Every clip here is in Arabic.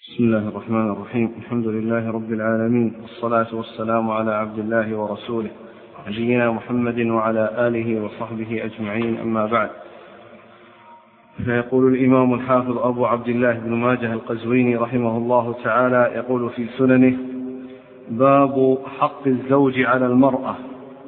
بسم الله الرحمن الرحيم. الحمد لله رب العالمين، والصلاة والسلام على عبد الله ورسوله نبينا محمد وعلى آله وصحبه أجمعين، أما بعد. فيقول الإمام الحافظ أبو عبد الله بن ماجه القزويني رحمه الله تعالى، يقول في سننه: باب حق الزوج على المرأة.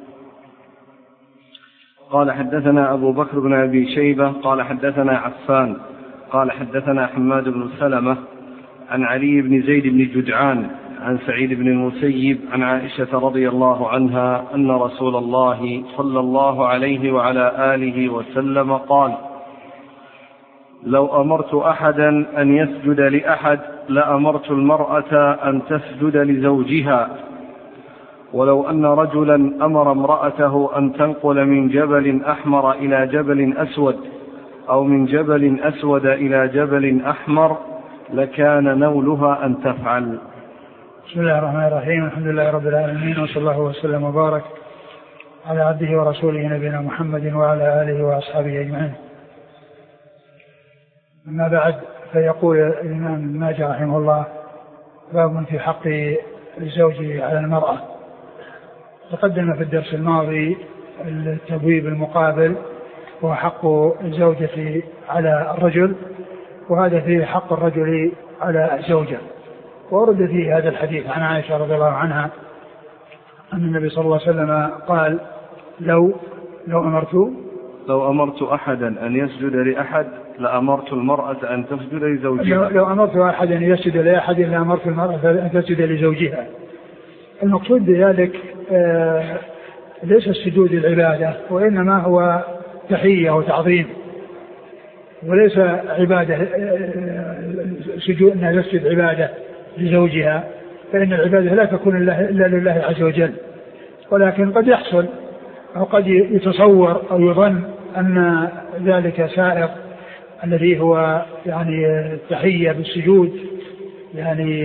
قال: حدثنا أبو بكر بن أبي شيبة قال حدثنا عفان قال حدثنا حماد بن سلمة عن علي بن زيد بن جدعان عن سعيد بن المسيب عن عائشة رضي الله عنها أن رسول الله صلى الله عليه وعلى آله وسلم قال: لو أمرت أحدا أن يسجد لأحد لأمرت المرأة أن تسجد لزوجها، ولو أن رجلا أمر امرأته أن تنقل من جبل أحمر إلى جبل أسود أو من جبل أسود إلى جبل أحمر لكان نولها أن تفعل. بسم الله الرحمن الرحيم. الحمد لله رب العالمين، وصلى الله وسلم وبارك على عبده ورسوله نبينا محمد وعلى آله وأصحابه أجمعين. أما بعد، فيقول الإمام ماجه رحمه الله: باب في حق الزوج على المرأة. تقدم في الدرس الماضي التبويب المقابل، وهو حق الزوجة على الرجل، وهذا فيه حق الرجل على الزوجة. ورد فيه هذا الحديث عن عائشة رضي الله عنها أن النبي صلى الله عليه وسلم قال: لو أمرت أحدا أن يسجد لأحد لأمرت المرأة أن تسجد لزوجها. لو أمرت أحدا أن يسجد لأحد لأمرت المرأة أن تسجد لزوجها. المقصود بذلك ليس السجود العبادة، وإنما هو تحية وتعظيم، وليس عبادة سجود أنها تسجد عبادة لزوجها، فإن العبادة لا تكون إلا لله عز وجل. ولكن قد يحصل أو قد يتصور أو يظن أن ذلك سائق الذي هو يعني التحية بالسجود، يعني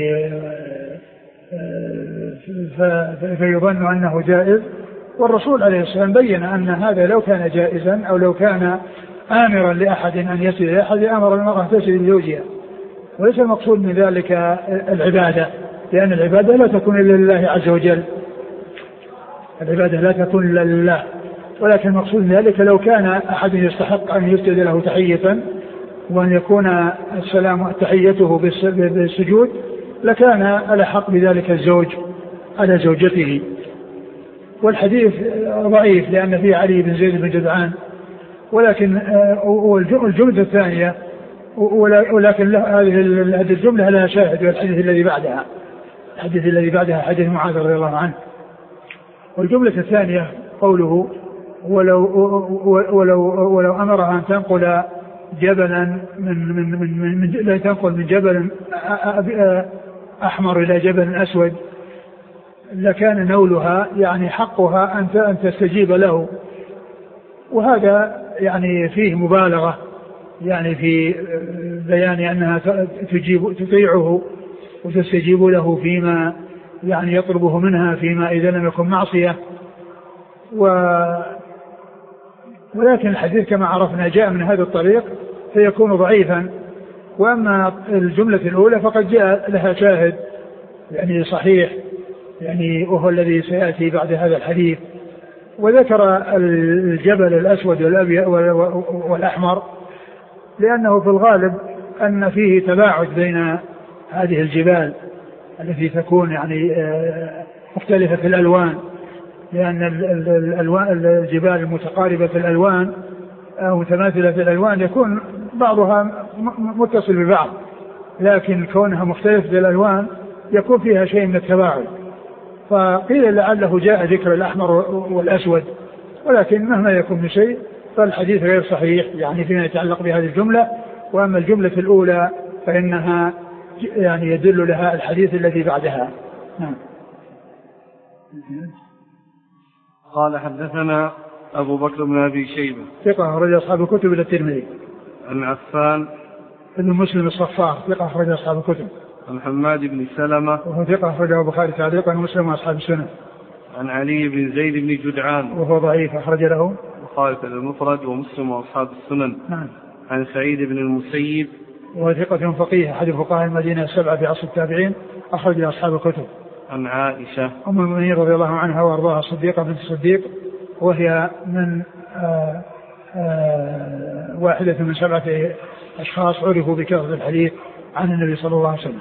فيظن أنه جائز. والرسول عليه السلام بين أن هذا لو كان جائزا أو لو كان آمرا لأحد أن يسجد لأحد أمر المرأة تسجد لزوجها. وليس المقصود من ذلك العبادة، لأن العبادة لا تكون إلا لله عز وجل، العبادة لا تكون إلا لله. ولكن المقصود من ذلك لو كان أحد يستحق أن يسجد له تحية وأن يكون السلام تحيته بالسجود، لكان الأحق بذلك الزوج على زوجته. والحديث ضعيف لأن فيه علي بن زيد بن جدعان، ولكن الجملة الثانية، ولكن هذه الجملة لها شاهد، والحديث الذي بعدها حديث معاذ رضي الله عنه. والجملة الثانية قوله: ولو أمرها أن تنقل جبلا لا تنقل من جبل أحمر إلى جبل أسود لكان نولها، يعني حقها أن تستجيب له. وهذا يعني فيه مبالغة، يعني في بيان أنها تطيعه وتستجيب له فيما يعني يطلبه منها، فيما إذا لم يكن معصية. ولكن الحديث كما عرفنا جاء من هذا الطريق فيكون ضعيفا. وأما الجملة الأولى فقد جاء لها شاهد يعني صحيح، يعني وهو الذي سيأتي بعد هذا الحديث. وذكر الجبل الأسود والأحمر لأنه في الغالب أن فيه تباعد بين هذه الجبال التي تكون يعني مختلفة في الألوان، لأن الجبال المتقاربة في الألوان أو متماثلة في الألوان يكون بعضها متصل ببعض، لكن كونها مختلفة في الألوان يكون فيها شيء من التباعد. فقيل لعله جاء ذكر الأحمر والأسود، ولكن مهما يكون من شيء فالحديث غير صحيح يعني فيما يتعلق بهذه الجملة. وأما الجملة الأولى فإنها يعني يدل لها الحديث الذي بعدها. نعم. قال: حدثنا أبو بكر بن أبي شيبة ثقة أخرج أصحاب الكتب إلى الترمذي. عن عفان ابن مسلم الصفار ثقة أخرج أصحاب الكتب. عن حماد بن سلمة وهو ثقة أخرجه البخاري تعليقا ومسلم وأصحاب السنة. عن علي بن زيد بن جدعان وهو ضعيف أخرج له البخاري المفرد ومسلم وأصحاب السنن. نعم. عن سعيد بن المسيب وثقة فقيه أحد فقهاء المدينة السبعة في عصر التابعين، أخرج له أصحاب الكتب. عن عائشة أم المؤمنين رضي الله عنها وأرضاها الصديقة بنت الصديق، وهي من واحدة من 7 أشخاص عرفوا بكثرة الحديث عن النبي صلى الله عليه وسلم.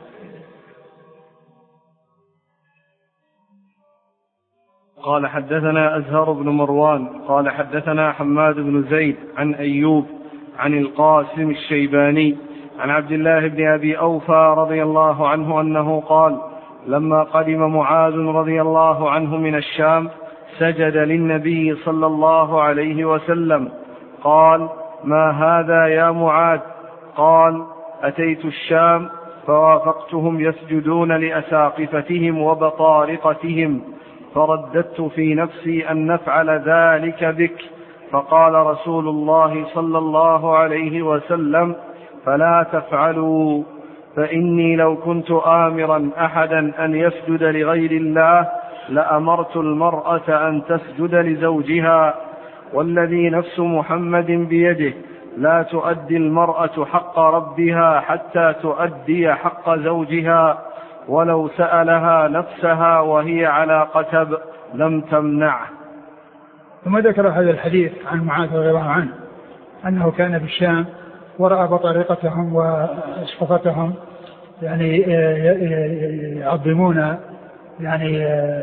قال حدثنا أزهر بن مروان قال حدثنا حماد بن زيد عن أيوب عن القاسم الشيباني عن عبد الله بن أبي أوفى رضي الله عنه أنه قال لما قدم معاذ رضي الله عنه من الشام سجد للنبي صلى الله عليه وسلم. قال ما هذا يا معاذ؟ قال أتيت الشام فوافقتهم يسجدون لأساقفتهم وبطارقتهم، فرددت في نفسي أن نفعل ذلك بك، فقال رسول الله صلى الله عليه وسلم فلا تفعلوا، فإني لو كنت آمرا أحدا أن يسجد لغير الله لأمرت المرأة أن تسجد لزوجها، والذي نفس محمد بيده لا تؤدي المرأة حق ربها حتى تؤدي حق زوجها، ولو سألها نفسها وهي على قتب لم تمنعه. ثم ذكر هذا الحديث عن معاذ رضي الله عنه أنه كان في الشام ورأى بطريقتهم وأسقفتهم يعني يعظمون يعني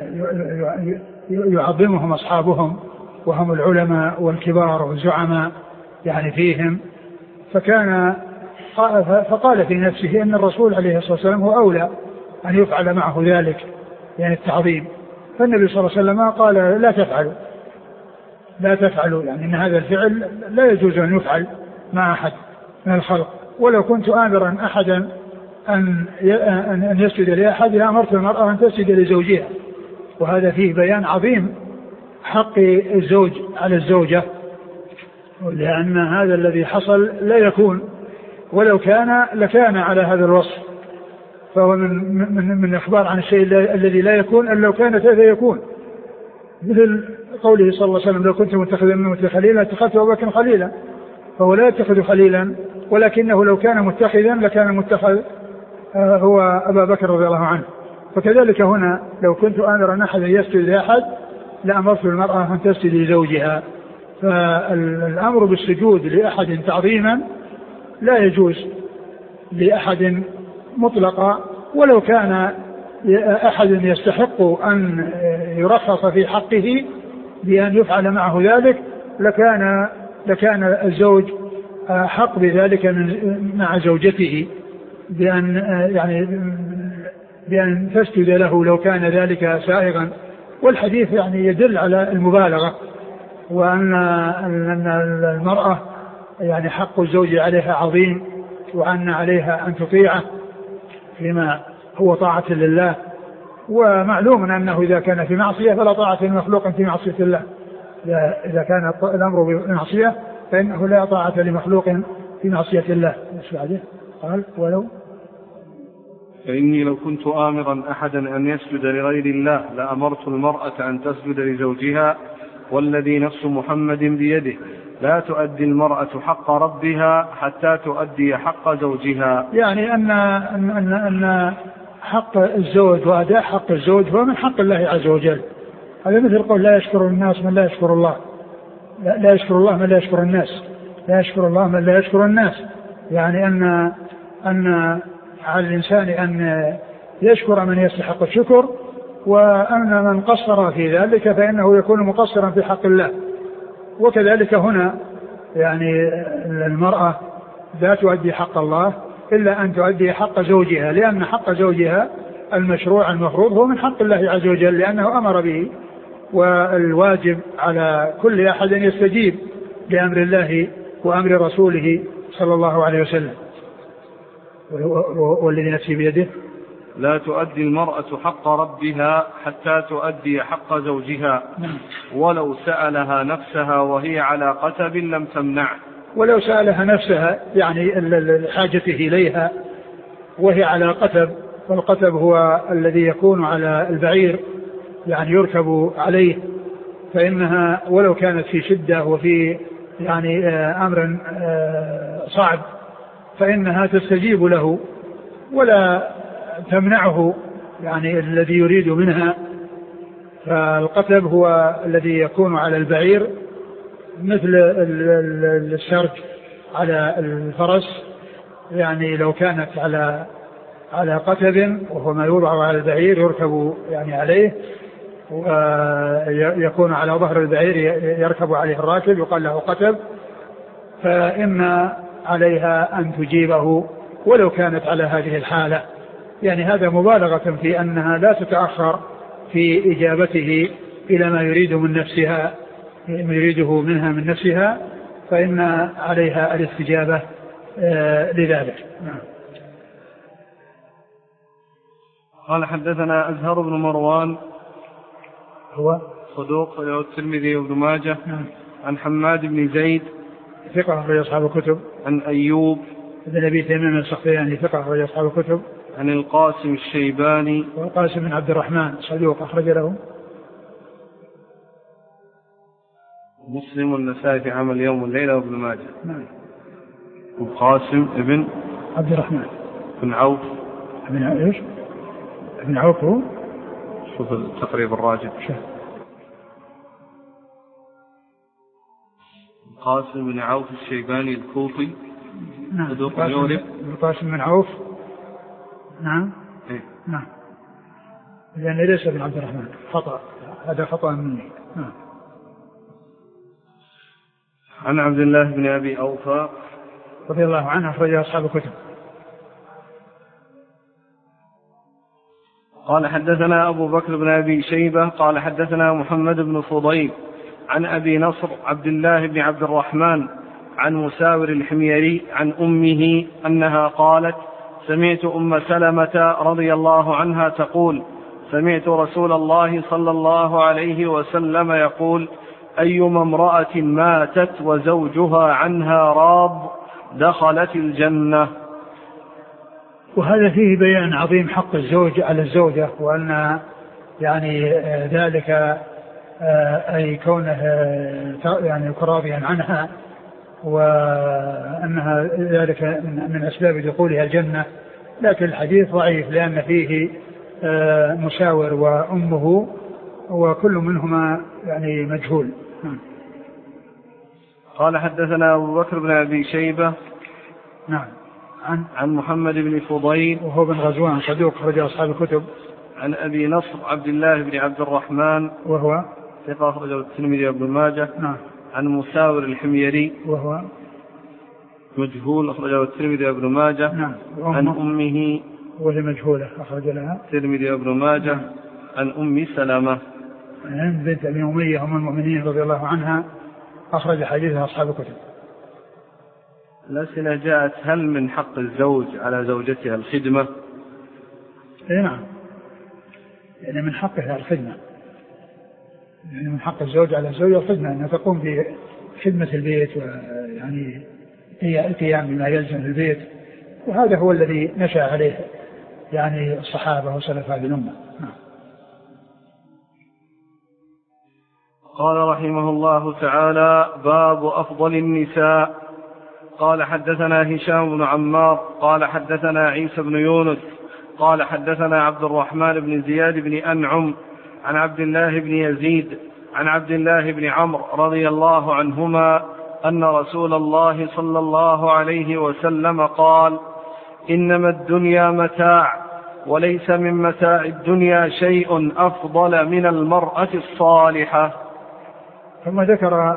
يعظمهم أصحابهم وهم العلماء والكبار والزعماء يعني فيهم، فقال في نفسه أن الرسول عليه الصلاة والسلام هو أولى أن يفعل معه ذلك يعني التعظيم. فالنبي صلى الله عليه وسلم قال لا تفعلوا يعني إن هذا الفعل لا يجوز أن يفعل مع أحد من الخلق، ولو كنت آمرا أحدا أن يسجد لأحد لأمرت المرأة أن تسجد لزوجها. وهذا فيه بيان عظيم حق الزوج على الزوجة، لأن هذا الذي حصل لا يكون، ولو كان لكان على هذا الوصف، فهو من إخبار عن الشيء الذي لا يكون أن لو كان هذا يكون، مثل قوله صلى الله عليه وسلم لو كنت متخذا من مثل خليلا اتخذت أبا بكر خليلا، فهو لا يتخذ خليلا، ولكنه لو كان متخذا لكان متخذ هو أبا بكر رضي الله عنه. فكذلك هنا لو كنت آمرا أحدا يسجد لأحد لأمرت المرأة أن تسجد لزوجها، فالأمر بالسجود لأحد تعظيما لا يجوز لأحد مطلقا، ولو كان أحد يستحق أن يرخص في حقه بأن يفعل معه ذلك لكان الزوج حق بذلك مع زوجته بأن تسجد له لو كان ذلك سائغا. والحديث يعني يدل على المبالغة، وأن المرأة يعني حق الزوج عليها عظيم، وأن عليها أن تطيعه فيما هو طاعة لله. ومعلوم أنه إذا كان في معصية فلا طاعة لمخلوق في معصية الله، إذا كان الأمر بمعصية فإنه لا طاعة لمخلوق في معصية الله. قال ولو فإني لو كنت آمرا أحدا أن يسجد لغير الله لأمرت المرأة أن تسجد لزوجها، والذي نفس محمد بيده لا تؤدي المرأة حق ربها حتى تؤدي حق زوجها. يعني أن حق الزوج وأداء حق الزوج هو من حق الله عز وجل. هذا مثل قول لا يشكر الناس من لا يشكر الله، لا يشكر الله من لا يشكر الناس، لا يشكر الله من لا يشكر الناس. يعني أن على الإنسان أن يشكر من يستحق الشكر، وأن من قصر في ذلك فإنه يكون مقصرا في حق الله. وكذلك هنا يعني المرأة لا تؤدي حق الله إلا أن تؤدي حق زوجها، لأن حق زوجها المشروع المفروض هو من حق الله عز وجل لأنه أمر به، والواجب على كل أحد يستجيب لأمر الله وأمر رسوله صلى الله عليه وسلم. والذي نفسي بيده لا تؤدي المرأة حق ربها حتى تؤدي حق زوجها، ولو سألها نفسها وهي على قتب لم تمنعه. ولو سألها نفسها يعني حاجته إليها وهي على قتب، والقتب هو الذي يكون على البعير يعني يركب عليه، فإنها ولو كانت في شدة وفي يعني أمر صعب فإنها تستجيب له ولا تمنعه يعني الذي يريد منها. فالقتب هو الذي يكون على البعير مثل السرج على الفرس، يعني لو كانت على قتب وهو ما يوضع على البعير يركب يعني عليه، ويكون على ظهر البعير يركب عليه الراكب يقال له قتب، فإن عليها أن تجيبه ولو كانت على هذه الحالة. يعني هذا مبالغة في أنها لا تتأخر في إجابته إلى ما يريد من نفسها، ما يريده منها من نفسها، فإن عليها الاستجابة لذلك. قال حدثنا أزهر بن مروان هو صدوق له الترمذي وابن ماجه. عن حماد بن زيد ثقة أخرج أصحاب الكتب. عن أيوب بن أبي تميم السختياني ثقة أخرج أصحاب الكتب. عن القاسم الشيباني والقاسم بن عبد الرحمن صدوق أخرج له مسلم والنسائي في عمل اليوم والليلة وابن ماجه. القاسم ابن عبد الرحمن بن عوف ابن ايش؟ ابن عوف هو؟ شوف التقريب الراجع. القاسم بن عوف الشيباني الكوفي صدوق يورب. القاسم بن عوف نعم إيه؟ نعم، لأن ليس ابن عبد الرحمن، خطأ، هذا خطأ مني. نعم. عن عبد الله بن أبي أوفى رضي الله عنه أخرج أصحاب الكتب. قال حدثنا أبو بكر بن أبي شيبة قال حدثنا محمد بن فضيل عن أبي نصر عبد الله بن عبد الرحمن عن مساور الحميري عن أمه أنها قالت: سمعت أم سلمة رضي الله عنها تقول: سمعت رسول الله صلى الله عليه وسلم يقول: أيما امرأة ماتت وزوجها عنها راض دخلت الجنة. وهذا فيه بيان عظيم حق الزوج على الزوجة، وأن يعني ذلك أي كونه يعني راضيا عنها، وأنها ذلك من أسباب دخولها الجنة. لكن الحديث ضعيف لأن فيه مساور وأمه وكل منهما يعني مجهول. قال حدثنا أبو بكر بن أبي شيبة نعم عن محمد بن فضيل وهو بن غزوان صدوق أخرج أصحاب الكتب. عن أبي نصر عبد الله بن عبد الرحمن وهو ثقة أخرجه الترمذي وابن ماجه. نعم. عن مساور الحميري وهو مجهول أخرجه الترمذي وابن ماجه. نعم. عن أمه وهي مجهولة أخرج لها الترمذي وابن ماجه. عن أم سلمة بنت أبي أمية أم المؤمنين رضي الله عنها أخرج حديثها أصحاب الكتب. الأسئلة جاءت: هل من حق الزوج على زوجتها الخدمة؟ نعم، يعني من حقها الخدمة، يعني من حق الزوج على الزوجة الخدمة، أنها تقوم بخدمة البيت ويعني هي القيام بما يلزم البيت، وهذا هو الذي نشأ عليه يعني الصحابة وسلف هذه الأمة. قال رحمه الله تعالى: باب أفضل النساء. قال حدثنا هشام بن عمار قال حدثنا عيسى بن يونس قال حدثنا عبد الرحمن بن زياد بن أنعم عن عبد الله بن يزيد عن عبد الله بن عمرو رضي الله عنهما أن رسول الله صلى الله عليه وسلم قال: إنما الدنيا متاع، وليس من متاع الدنيا شيء أفضل من المرأة الصالحة. ثم ذكر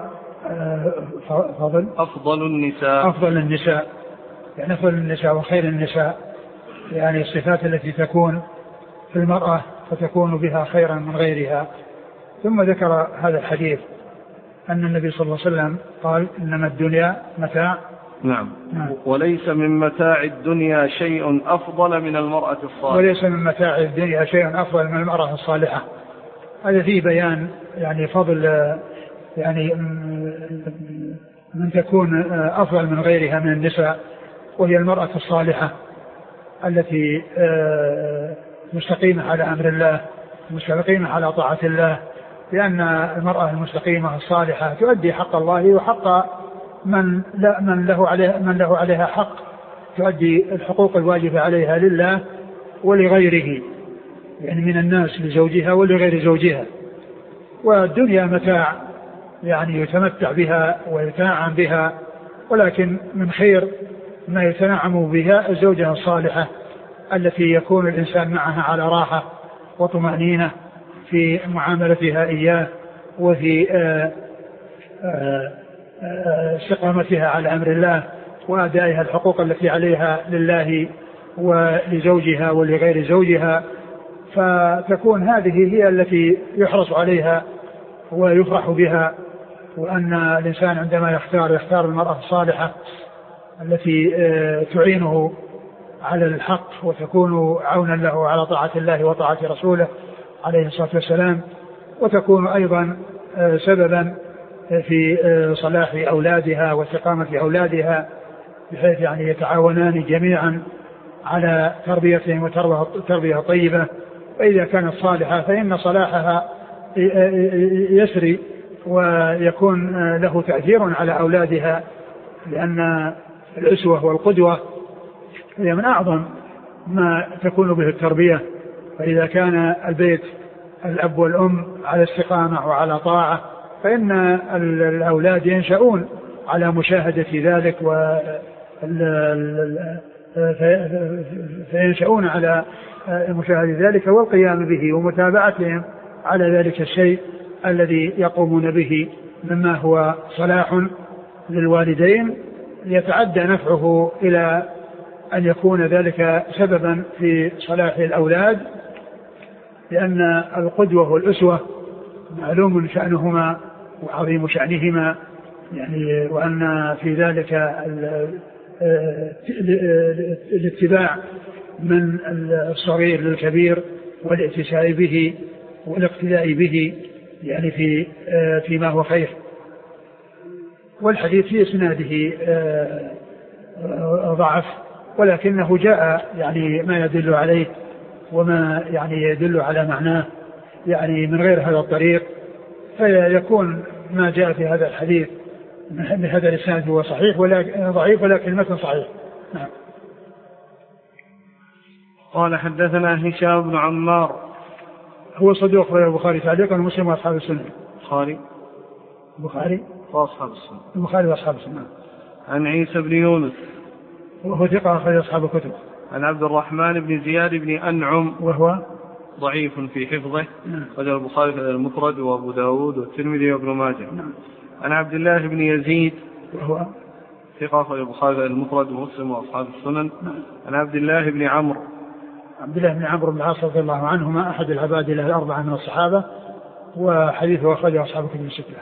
أفضل النساء يعني أفضل النساء وخير النساء، يعني الصفات التي تكون في المرأة فتكون بها خيرا من غيرها. ثم ذكر هذا الحديث أن النبي صلى الله عليه وسلم قال: إنما الدنيا متاع. نعم. وليس من متاع الدنيا شيء أفضل من المرأة الصالحة. وليس من متاع الدنيا شيء أفضل من المرأة الصالحة. هذا فيه بيان يعني فضل يعني من تكون أفضل من غيرها من النساء، وهي المرأة الصالحة التي مستقيمة على أمر الله، مستقيمة على طاعة الله، لأن المرأة المستقيمة الصالحة تؤدي حق الله وحق من له عليها حق تؤدي الحقوق الواجبة عليها لله ولغيره، يعني من الناس لزوجها ولغير زوجها. والدنيا متاع يعني يتمتع بها ويتنعم بها، ولكن من خير ما يتنعم بها الزوجة الصالحة التي يكون الإنسان معها على راحة وطمأنينة في معاملتها إياه وفي استقامتها على أمر الله وأدائها الحقوق التي عليها لله ولزوجها ولغير زوجها. فتكون هذه هي التي يحرص عليها ويفرح بها. وأن الإنسان عندما يختار المرأة الصالحة التي تعينه على الحق وتكون عونا له على طاعة الله وطاعة رسوله عليه الصلاة والسلام، وتكون أيضا سببا في صلاح أولادها واستقامة أولادها، بحيث يعني يتعاونان جميعا على تربيتهم وتربية طيبة. وإذا كانت صالحة فإن صلاحها يسري ويكون له تأثير على أولادها، لأن الأسوة والقدوة هي من أعظم ما تكون به التربية. فإذا كان البيت الأب والأم على استقامة وعلى طاعة فإن الأولاد ينشأون على مشاهدة ذلك فينشأون على مشاهدة ذلك والقيام به ومتابعتهم على ذلك الشيء الذي يقومون به مما هو صلاح للوالدين، يتعدى نفعه إلى أن يكون ذلك سببا في صلاح الأولاد، لأن القدوة والأسوة معلوم شأنهما وعظيم شأنهما، يعني وأن في ذلك الاتباع من الصغير للكبير والاتساع به والاقتداء به يعني فيما هو خير. والحديث في إسناده ضعف، ولكنه جاء يعني ما يدل عليه وما يعني يدل على معناه يعني من غير هذا الطريق، فيكون ما جاء في هذا الحديث من هذا الإسناد هو صحيح ولا ضعيف، ولكن المتن صحيح. نعم. قال حدثنا هشام بن عمار هو صدوق أخرجه البخاري تعليقا ومسلم وأصحاب السنة. البخاري وأصحاب السنة. البخاري وأصحاب السنة. عن عيسى بن يونس وهو ثقة أخرج أصحاب الكتب. عن عبد الرحمن بن زياد بن أنعم وهو ضعيف في حفظه، أخرجه البخاري في المفرد وأبو داود والترمذي وابن ماجه. عن عبد الله بن يزيد وهو ثقة أخرجه البخاري في المفرد ومسلم وأصحاب السنن. عن عبد الله بن عمرو بن العاص رضي الله عنهما أحد العباد له الأربعة من الصحابة، وحديثه أخرجه أصحاب الكتب الستة.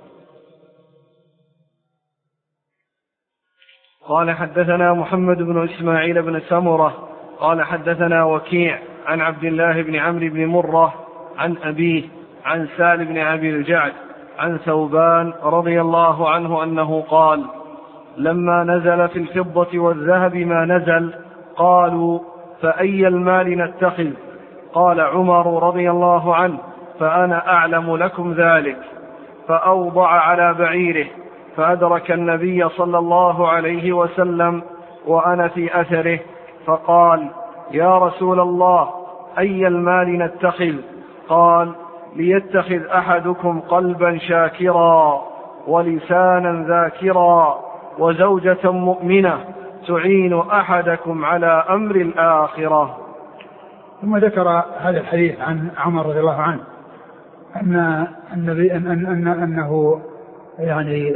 قال حدثنا محمد بن إسماعيل بن سمرة قال حدثنا وكيع عن عبد الله بن عمرو بن مرة عن أبيه عن سالم بن أبي الجعد عن ثوبان رضي الله عنه أنه قال: لما نزل في الفضة والذهب ما نزل قالوا: فأي المال نتخذ؟ قال عمر رضي الله عنه: فأنا أعلم لكم ذلك. فأوضع على بعيره فأدرك النبي صلى الله عليه وسلم وأنا في أثره فقال: يا رسول الله، أي المال نتخذ؟ قال: ليتخذ أحدكم قلبا شاكرا ولسانا ذاكرا وزوجة مؤمنة تعين أحدكم على أمر الآخرة. ثم ذكر هذا الحديث عن عمر رضي الله عنه أن النبي أنه يعني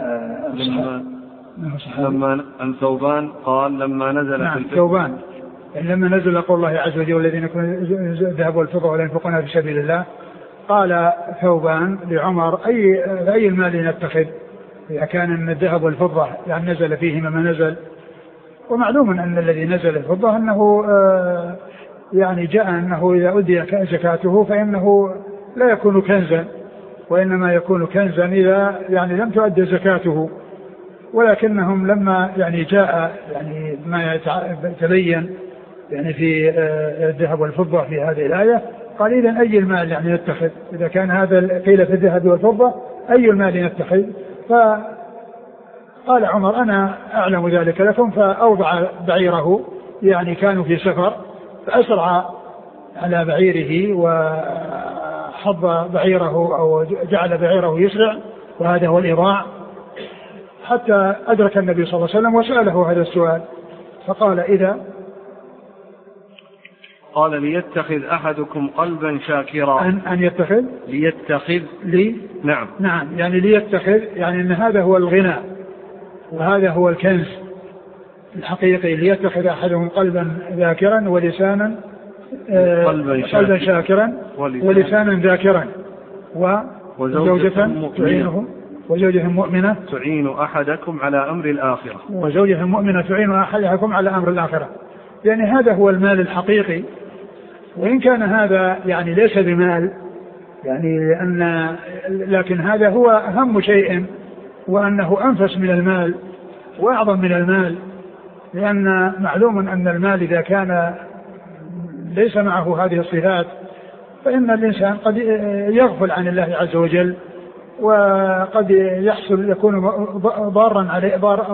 لما أن ثوبان قال لما نزل في ثوبان لما نزل قول الله عز وجل: الذين يكونون الذهب والفضة ولا ينفقونها في سبيل الله. قال ثوبان لعمر: أي المال نتخذ إذا كان من الذهب والفضة يعني نزل فيهما ما نزل؟ ومعلوم أن الذي نزل الفضة أنه يعني جاء أنه إذا أدي زكاته فإنه لا يكون كنزا، وإنما يكون كنزا إذا يعني لم تؤدي زكاته. ولكنهم لما يعني جاء يعني ما تبين يعني في الذهب والفضة في هذه الآية قال: إذن أي المال يعني نتخذ؟ إذا كان هذا قيل في الذهب والفضة أي المال نتخذ؟ قال عمر أنا أعلم ذلك لكم، فأوضع بعيره، يعني كانوا في سفر فأسرع على بعيره وحض بعيره أو جعل بعيره يسرع، وهذا هو الإضاع، حتى أدرك النبي صلى الله عليه وسلم وسأله هذا السؤال فقال إذا قال ليتخذ أحدكم قلبا شاكرا. أن يتخذ ليتخذ نعم يعني ليتخذ، يعني أن هذا هو الغنى وهذا هو الكنز الحقيقي. ليتخذ أحدهم قلبا ذاكرا ولسانا قلبا شاكرا ولسانا ذاكرا وزوجة تعينه وزوجة مؤمنة تعين أحدكم على أمر الآخرة. وزوجة مؤمنة تعين أحدكم على أمر الآخرة، يعني هذا هو المال الحقيقي. وإن كان هذا يعني ليس بمال، يعني لكن هذا هو أهم شيء، وأنه أنفس من المال وأعظم من المال، لأن معلوم أن المال إذا كان ليس معه هذه الصفات فإن الإنسان قد يغفل عن الله عز وجل، وقد يكون ضارا عليه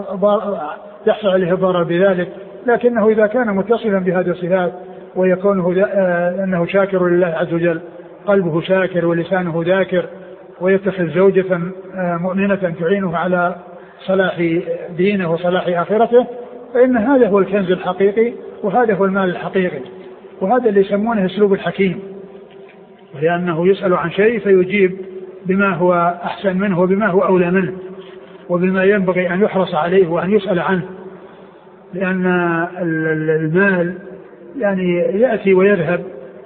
يحصل عليه ضرر بذلك. لكنه إذا كان متصلا بهذه الصفات ويكون أنه شاكر لله عز وجل، قلبه شاكر ولسانه ذاكر، ويتخذ زوجة مؤمنة تعينه على صلاح دينه وصلاح آخرته، فإن هذا هو الكنز الحقيقي وهذا هو المال الحقيقي. وهذا اللي يسمونه أسلوب الحكيم، لأنه يسأل عن شيء فيجيب بما هو أحسن منه وبما هو أولى منه وبما ينبغي أن يحرص عليه وأن يسأل عنه، لأن المال يعني يأتي ويذهب،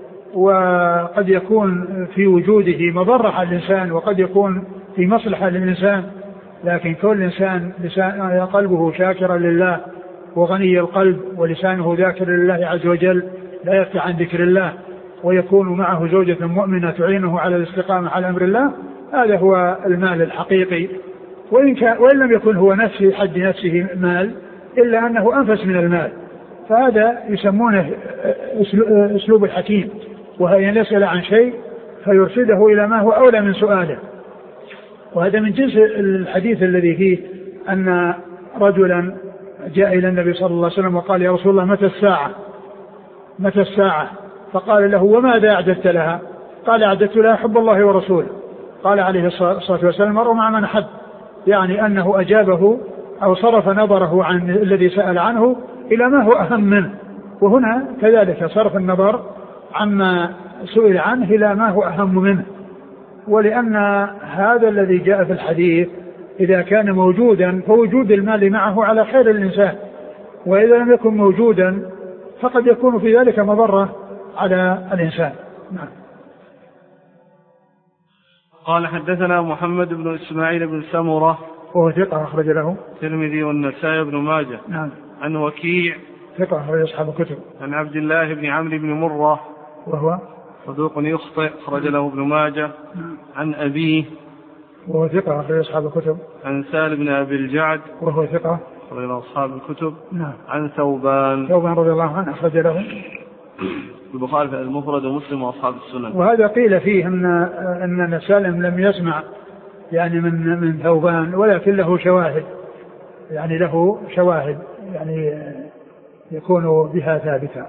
وقد يكون في وجوده مضرة على الإنسان وقد يكون في مصلحة للإنسان، لكن كل إنسان قلبه شاكرا لله وغني القلب ولسانه ذاكر لله عز وجل لا يفتح عن ذكر الله، ويكون معه زوجة مؤمنة تعينه على الاستقامة على أمر الله، هذا هو المال الحقيقي. وإن لم يكن هو نفسه حد نفسه مال، إلا أنه أنفس من المال، فهذا يسمونه أسلوب الحكيم، وهي أن يسأل عن شيء فيرشده إلى ما هو أولى من سؤاله. وهذا من جنس الحديث الذي فيه أن رجلا جاء إلى النبي صلى الله عليه وسلم وقال يا رسول الله متى الساعة؟ فقال له وماذا أعددت لها؟ قال أعددت لها حب الله ورسوله. قال عليه الصلاة والسلام المرء مع من أحب، يعني أنه أجابه أو صرف نظره عن الذي سأل عنه إلى ما هو أهم منه، وهنا كذلك صرف النظر عما سئل عنه إلى ما هو أهم منه. ولأن هذا الذي جاء في الحديث إذا كان موجودا فوجود المال معه على خير الإنسان، وإذا لم يكن موجودا فقد يكون في ذلك مضرة على الإنسان. نعم. قال حدثنا محمد بن إسماعيل بن سمرة وهو ثقة أخرج له الترمذي والنسائي بن ماجه. نعم. عن وكيع ثقة أخرج أصحاب الكتب. عن عبد الله بن عمرو بن مرة وهو صدوق يخطئ أخرج له ابن ماجه. عن أبيه وهو ثقة أخرج أصحاب الكتب. عن سالم بن أبي الجعد وهو ثقة أخرج له أصحاب الكتب. نعم. عن ثوبان رضي الله عنه أخرج له البخاري في المفرد ومسلم وأصحاب السنن. وهذا قيل فيه أن سالم لم يسمع يعني من ثوبان، ولكن له شواهد، يعني له شواهد يعني يكون بها ثابتا.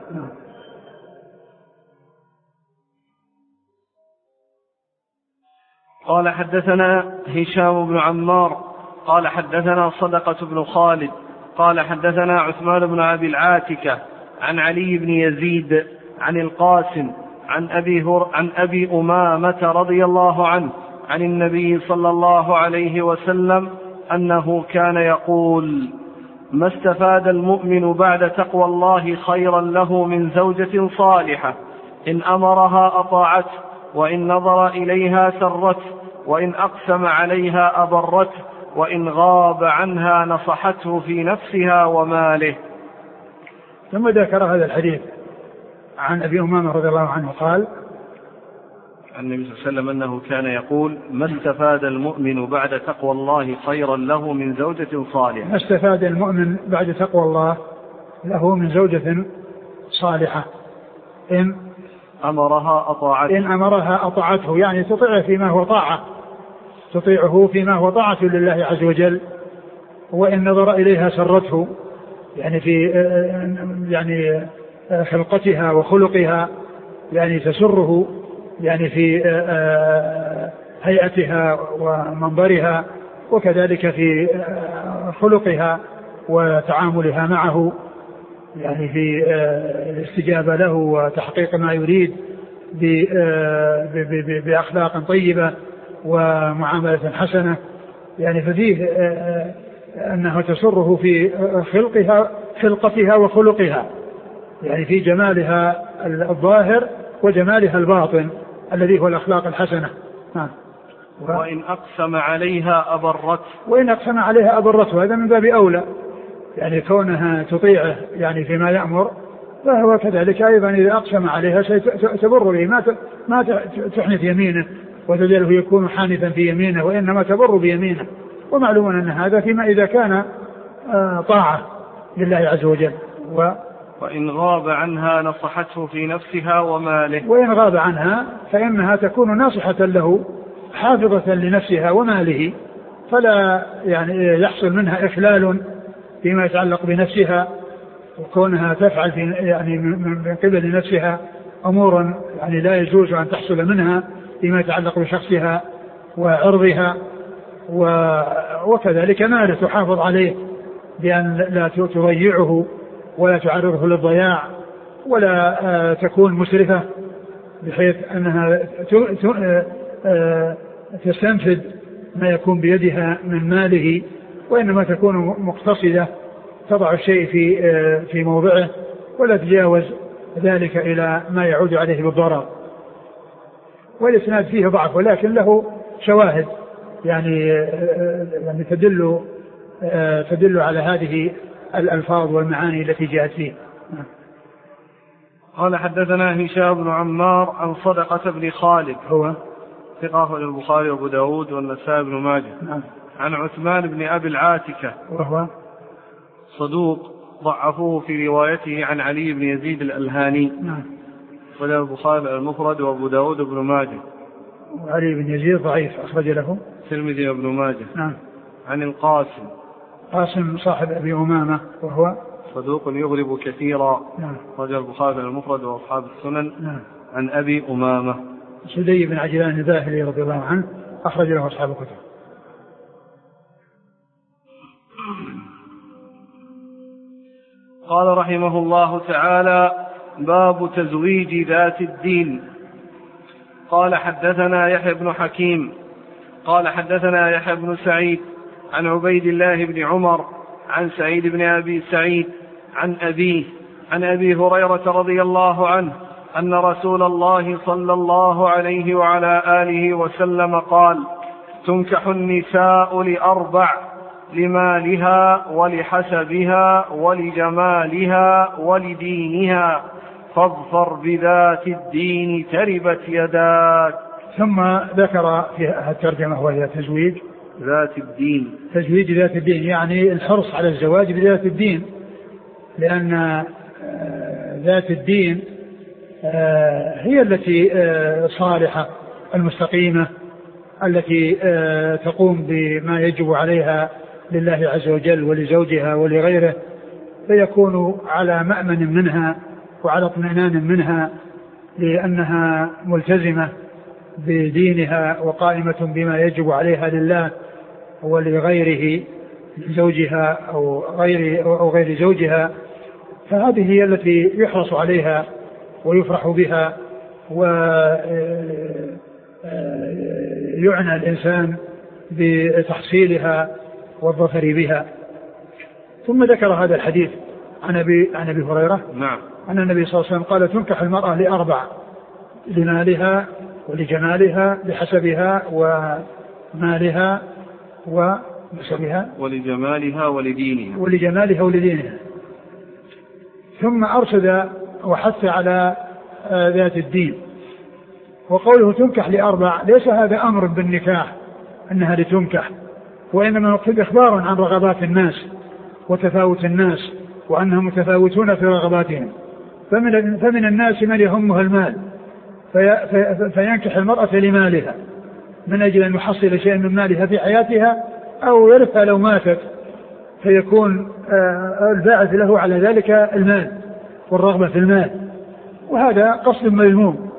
قال حدثنا هشام بن عمار قال حدثنا صدقة بن خالد قال حدثنا عثمان بن أبي العاتكة عن علي بن يزيد عن القاسم عن أبي أمامة رضي الله عنه عن النبي صلى الله عليه وسلم أنه كان يقول: ما استفاد المؤمن بعد تقوى الله خيرا له من زوجة صالحة إن أمرها أطاعته، وإن نظر إليها سرته، وإن أقسم عليها أبرته، وإن غاب عنها نصحته في نفسها وماله. ثم ذكر هذا الحديث عن أبي أمامة رضي الله عنه قال عن النبي صلى الله عليه وسلم أنه كان يقول: ما استفاد المؤمن بعد تقوى الله خيرا له من زوجة صالحة. ما استفاد المؤمن بعد تقوى الله له من زوجة صالحة إن أمرها أطاعته، يعني تطيعه فيما هو طاعة، تطيعه فيما هو طاعة لله عز وجل، وإن نظر إليها سرته، يعني في يعني خلقتها وخلقها، يعني تسره يعني في هيئتها ومنظرها، وكذلك في خلقها وتعاملها معه، يعني في الاستجابة له وتحقيق ما يريد بأخلاق طيبة ومعاملة حسنة. يعني ففيه أنه تسره في خلقتها وخلقها، يعني في جمالها الظاهر وجمالها الباطن الذي هو الأخلاق الحسنة. وإن أقسم عليها أبرته، وإن أقسم عليها أبرته، هذا من باب أولى، يعني كونها تطيعه يعني فيما يأمر، فهو كذلك أيضا إذا أقسم عليها شيء تبر به، ما تحنث يمينه وتجعله يكون حانثا في يمينه، وإنما تبر بيمينه. ومعلوم أن هذا فيما إذا كان طاعة لله عز وجل. وإن غاب عنها نصحته في نفسها وماله، وإن غاب عنها فإنها تكون ناصحة له حافظة لنفسها وماله، فلا يعني يحصل منها إخلال فيما يتعلق بنفسها، وكونها تفعل في يعني من قبل نفسها أمورا يعني لا يجوز أن تحصل منها فيما يتعلق بشخصها وعرضها، وكذلك ماله تحافظ عليه بأن لا تضيعه ولا تعرضه للضياع، ولا تكون مسرفة بحيث أنها تستنفذ ما يكون بيدها من ماله، وإنما تكون مقتصدة، تضع الشيء في موضعه ولا تجاوز ذلك إلى ما يعود عليه بالضرر. والإسناد فيه ضعف، ولكن له شواهد يعني تدل على هذه الألفاظ والمعاني التي جاءت فيه. قال حدثنا هشام بن عمار عن صدقة بن خالد، هو ثقة للبخاري وابو داود والنسائي بن ماجه. عن عثمان بن أبي العاتكة، وهو صدوق ضعفوه في روايته عن علي بن يزيد الألهاني، وله البخاري المفرد وابو داود بن ماجه. وعلي بن يزيد ضعيف، أخرج له الترمذي وابن ماجه. عن القاسم، قاسم صاحب أبي أمامة، وهو صدوق يغرب كثيرا، أخرج البخاري المفرد وأصحاب السنن. عن أبي أمامة سدي بن عجلان الباهلي رضي الله عنه، أخرج له أصحاب الكتب. قال رحمه الله تعالى: باب تزويج ذات الدين. قال حدثنا يحيى بن حكيم قال حدثنا يحيى بن سعيد عن عبيد الله بن عمر عن سعيد بن أبي سعيد عن أبيه عن أبي هريرة رضي الله عنه أن رسول الله صلى الله عليه وعلى آله وسلم قال: تنكح النساء لأربع: لمالها ولحسبها ولجمالها ولدينها، فاظفر بذات الدين تربت يداك. ثم ذكر في الترجمة وهي تزويج ذات الدين، تزويج ذات الدين يعني الحرص على الزواج بذات الدين، لأن ذات الدين هي التي صالحة المستقيمة التي تقوم بما يجب عليها لله عز وجل ولزوجها ولغيره، فيكون على مأمن منها وعلى اطمئنان منها، لأنها ملتزمة بدينها وقائمة بما يجب عليها لله ولغيره زوجها أو غير زوجها. فهذه هي التي يحرص عليها ويفرح بها ويعنى الإنسان بتحصيلها والظفر بها. ثم ذكر هذا الحديث عن أبي هريرة أن النبي صلى الله عليه وسلم قال: تنكح المرأة لأربع: لمالها ولجمالها لحسبها ومالها ونسبها ولجمالها ولدينها. ثم أرشد وحث على ذات الدين. وقوله تنكح لأربع ليس هذا أمر بالنكاح أنها لتنكح، وإنما يقصد إخبار عن رغبات الناس وتفاوت الناس وأنهم متفاوتون في رغباتهم. فمن الناس من يهمها المال فينكح المرأة لمالها من أجل أن يحصل شيء من مالها في حياتها أو يرثها لو ماتت، فيكون الباعث له على ذلك المال والرغبة في المال، وهذا قصد مذموم،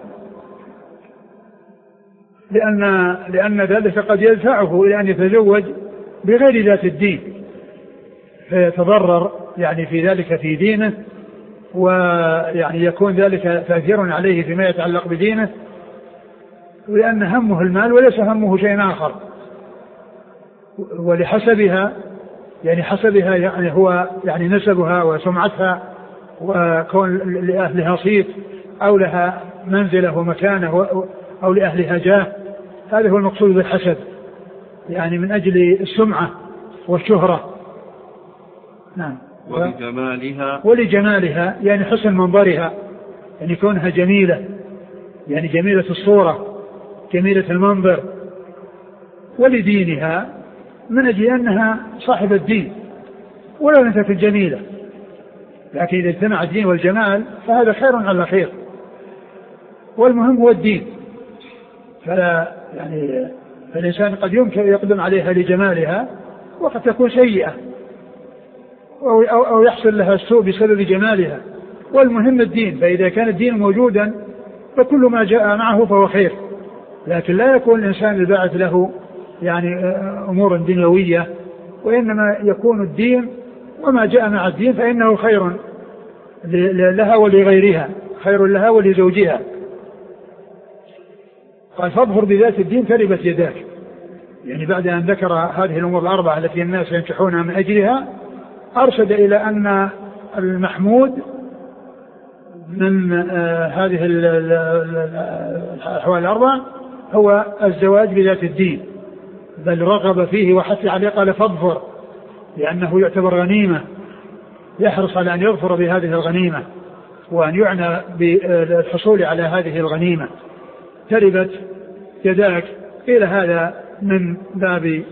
لأن ذلك قد يدفعه إلى أن يتزوج بغير ذات الدين فيتضرر يعني في ذلك في دينه، ويعني يكون ذلك تأثير عليه فيما يتعلق بدينه، لأن همه المال وليس همه شيء آخر. ولحسبها يعني حسبها يعني هو يعني نسبها وسمعتها وكون لأهلها صيت أو لها منزله ومكانه أو لأهلها جاه، هذا هو المقصود بالحسب، يعني من أجل السمعة والشهرة. نعم. ولجمالها يعني حسن منظرها، يعني كونها جميلة، يعني جميلة الصورة جميلة المنظر. ولدينها من أجل أنها صاحبة الدين ولو لم تكن جميلة، لكن إذا اجتمع الدين والجمال فهذا خير على خير، والمهم هو الدين. فالإنسان قد يمكن يقدم عليها لجمالها وقد تكون سيئة أو يحصل لها السوء بسبب جمالها، والمهم الدين. فإذا كان الدين موجودا فكل ما جاء معه فهو خير، لكن لا يكون الإنسان الباعث له يعني أمور دنيوية، وإنما يكون الدين وما جاء مع الدين فإنه خير لها ولغيرها، خير لها ولزوجها. قال فاظفر بذات الدين تربت يداك، يعني بعد أن ذكر هذه الأمور الأربعة التي الناس ينكحونها من أجلها أرشد إلى أن المحمود من هذه الأحوال الأربعة هو الزواج بذات الدين، بل رغب فيه وحث عليه قال فاظفر، لأنه يعتبر غنيمة، يحرص على أن يظفر بهذه الغنيمة وأن يعنى بالحصول على هذه الغنيمة. تربت يداك قيل هذا من باب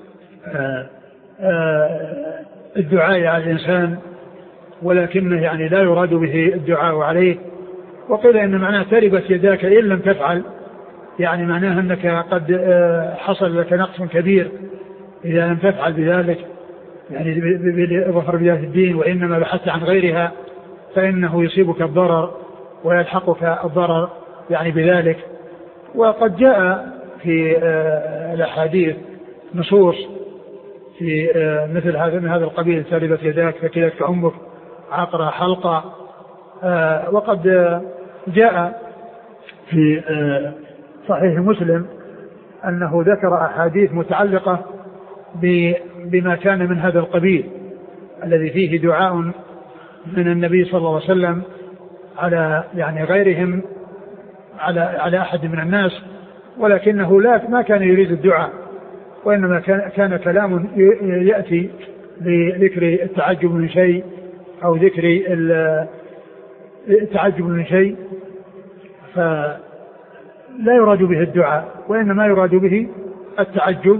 الدعاء على الإنسان، ولكنه يعني لا يراد به الدعاء عليه. وقيل إن معناه تربت يداك إن لم تفعل، يعني معناه أنك قد حصل لك نقص كبير إذا لم تفعل بذلك، يعني بظهر بذات الدين، وإنما بحثت عن غيرها فإنه يصيبك الضرر ويلحقك الضرر يعني بذلك. وقد جاء في الأحاديث نصوص في مثل هذا من هذا القبيل، تربت يداك فكلتك أمك عقرة حلقة. وقد جاء في صحيح مسلم أنه ذكر أحاديث متعلقة بما كان من هذا القبيل الذي فيه دعاء من النبي صلى الله عليه وسلم على يعني غيرهم على أحد من الناس، ولكنه ما كان يريد الدعاء، وإنما كان كلام يأتي لذكر التعجب من شيء أو ذكر التعجب من شيء، فلا يراد به الدعاء وإنما يراد به التعجب،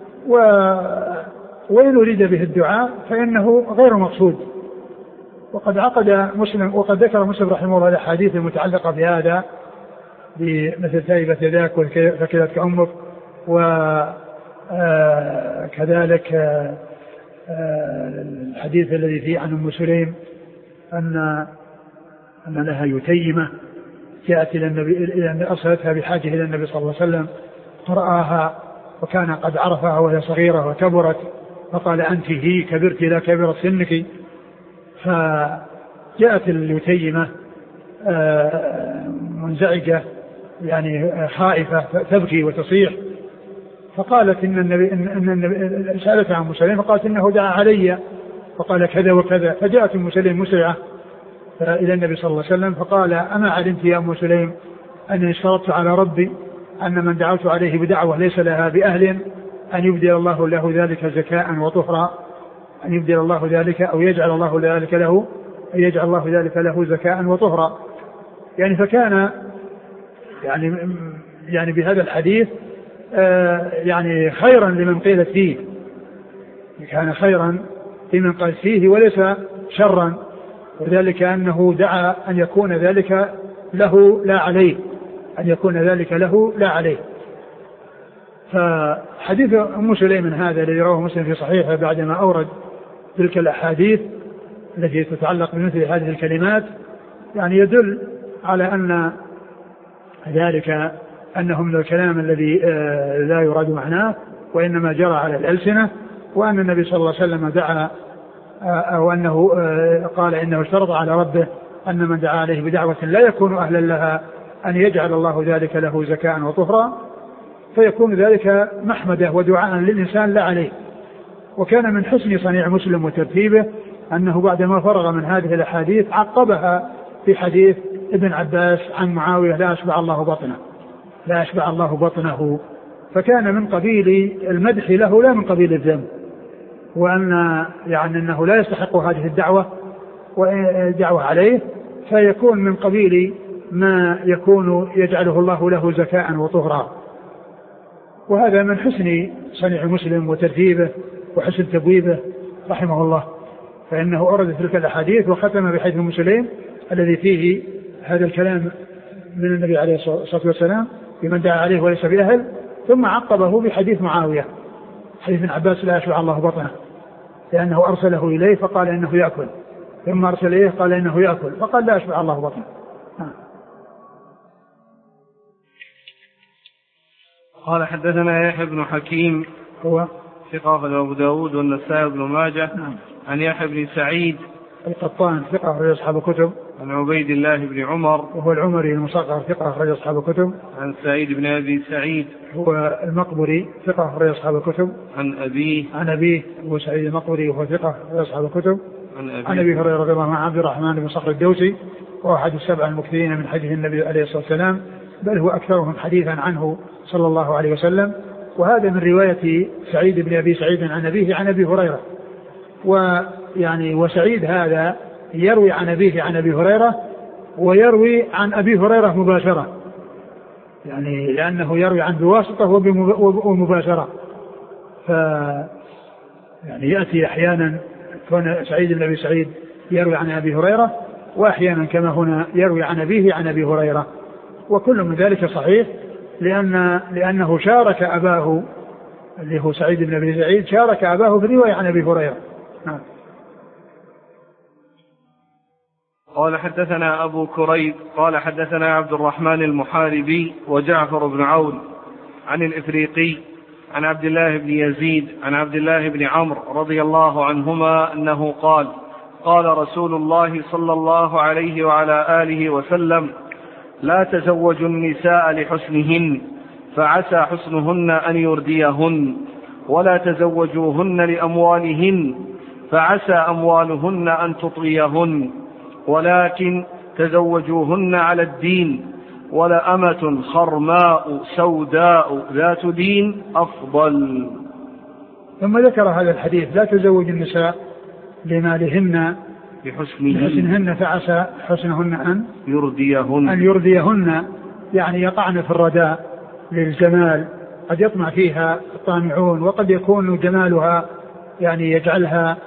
وإن أريد به الدعاء فإنه غير مقصود. وقد ذكر مسلم رحمه الله الأحاديث المتعلقة بهذا بمثل تربت يداك فكلتك أمك، وكذلك الحديث الذي فيه عن أم سليم أن لها يتيمة جاءت إلى النبي، أرسلتها بحاجة إلى النبي صلى الله عليه وسلم فرآها وكان قد عرفها وهي صغيرة وكبرت، فقال أنت هي كبرت لا كبرت سنك. فجاءت اليتيمة منزعجة يعني خائفة تبكي وتصيح، فقالت إن النبي سألتها عن مسلم فقالت إنه دعا علي فقال كذا وكذا. فجاءت أم سليم مسرعة إلى النبي صلى الله عليه وسلم فقال أما علمت يا أم سليم أنني اشترطت على ربي أن من دعوت عليه بدعوة ليس لها بأهل أن يبدل الله له ذلك زكاء وطهرا، أن يبدل الله ذلك أو يجعل الله ذلك له زكاء وطهرا. يعني فكان يعني بهذا الحديث يعني خيرا لمن قيلت فيه، كان خيرا لمن قال فيه وليس شرا، وذلك أنه دعا أن يكون ذلك له لا عليه، أن يكون ذلك له لا عليه. فحديث أم سليم هذا الذي رواه مسلم في صحيحه بعدما أورد تلك الأحاديث التي تتعلق بمثل هذه الكلمات يعني يدل على أن ذلك أنه من الكلام الذي لا يراد معناه وإنما جرى على الألسنة، وأن النبي صلى الله عليه وسلم دعا أو أنه قال إنه اشترط على ربه أن من دعا عليه بدعوة لا يكون أهلا لها أن يجعل الله ذلك له زكاء وطهرا، فيكون ذلك محمدة ودعاء للإنسان لا عليه. وكان من حسن صنيع مسلم وترتيبه أنه بعدما فرغ من هذه الأحاديث عقبها في حديث ابن عباس عن معاوية لا أشبع الله بطنه، فكان من قبيل المدح له لا من قبيل الذم، وأن يعني أنه لا يستحق هذه الدعوة عليه، فيكون من قبيل ما يكون يجعله الله له زكاء وطهرا. وهذا من حسن صنيع مسلم وترتيبه وحسن تبويبه رحمه الله، فإنه أورد تلك الأحاديث وختم بحديث مسلم الذي فيه هذا الكلام من النبي عليه الصلاة والسلام بمن دعا عليه وليس بأهل، ثم عقبه بحديث معاوية حديث ابن عباس لا يشبع الله بطنه، لأنه أرسله إليه فقال إنه يأكل، ثم أرسل إليه قال إنه يأكل فقال لا يشبع الله بطنه. قال حدثنا يحيى بن حكيم هو ثقة أبو داود والنسائي بن ماجه عن يحيى بن سعيد القطان ثقة أخرج أصحاب الكتب عن عبيد الله بن عمر وهو العمري المصغر ثقة أخرج أصحاب الكتب عن سعيد بن أبي سعيد هو المقبري ثقة أخرج أصحاب الكتب عن أبيه هو سعيد المقبري وهو ثقة أخرج أصحاب الكتب عن أبي هريرة رضي الله عنه عبد الرحمن بن صخر الدوسي وهو أحد السبع المكثرين من حديث النبي عليه الصلاة والسلام، بل هو أكثرهم حديثا عنه صلى الله عليه وسلم. وهذا من رواية سعيد بن أبي سعيد عن أبيه عن أبي هريرة، ويعني وسعيد هذا يروي عن أبيه عن أبي هريرة ويروي عن أبي هريرة مباشرة، يعني لأنه يروي عن بواسطة ومباشرة، يعني يأتي أحيانا كون سعيد بن أبي سعيد يروي عن أبي هريرة، وأحيانا كما هنا يروي عن أبيه عن أبي هريرة، وكل من ذلك صحيح لأنه شارك أباه اللي هو سعيد بن أبي سعيد شارك أباه في الرواية عن أبي هريرة. قال حدثنا أبو كريب قال حدثنا عبد الرحمن المحاربي وجعفر بن عون عن الإفريقي عن عبد الله بن يزيد عن عبد الله بن عمرو رضي الله عنهما أنه قال قال رسول الله صلى الله عليه وعلى آله وسلم لا تزوجوا النساء لحسنهن فعسى حسنهن أن يرديهن، ولا تزوجوهن لأموالهن فعسى أموالهن أن تطغيهن، ولكن تزوجوهن على الدين، ولأمة خرماء سوداء ذات دين أفضل. ثم ذكر هذا الحديث لا تزوج النساء لمالهن بحسنهن فعسى حسنهن أن يرديهن، يعني يقعن في الرداء للجمال، قد يطمع فيها الطامعون، وقد يكون جمالها يعني يجعلها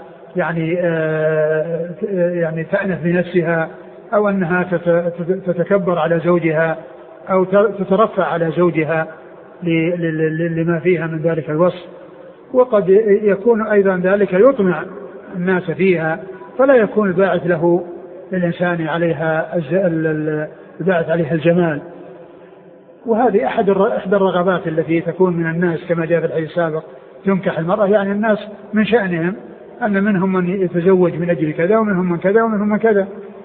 يعني تأنف بنفسها، أو أنها تتكبر على زوجها أو تترفع على زوجها لما فيها من ذلك الوصف، وقد يكون أيضا ذلك يطمع الناس فيها، فلا يكون الباعث له للإنسان عليها الباعث عليها الجمال. وهذه إحدى الرغبات التي تكون من الناس كما جاء في الحديث السابق تنكح المرأة، يعني الناس من شأنهم أن منهم من يتزوج من أجل كذا ومنهم من كذا ومنهم من كذا،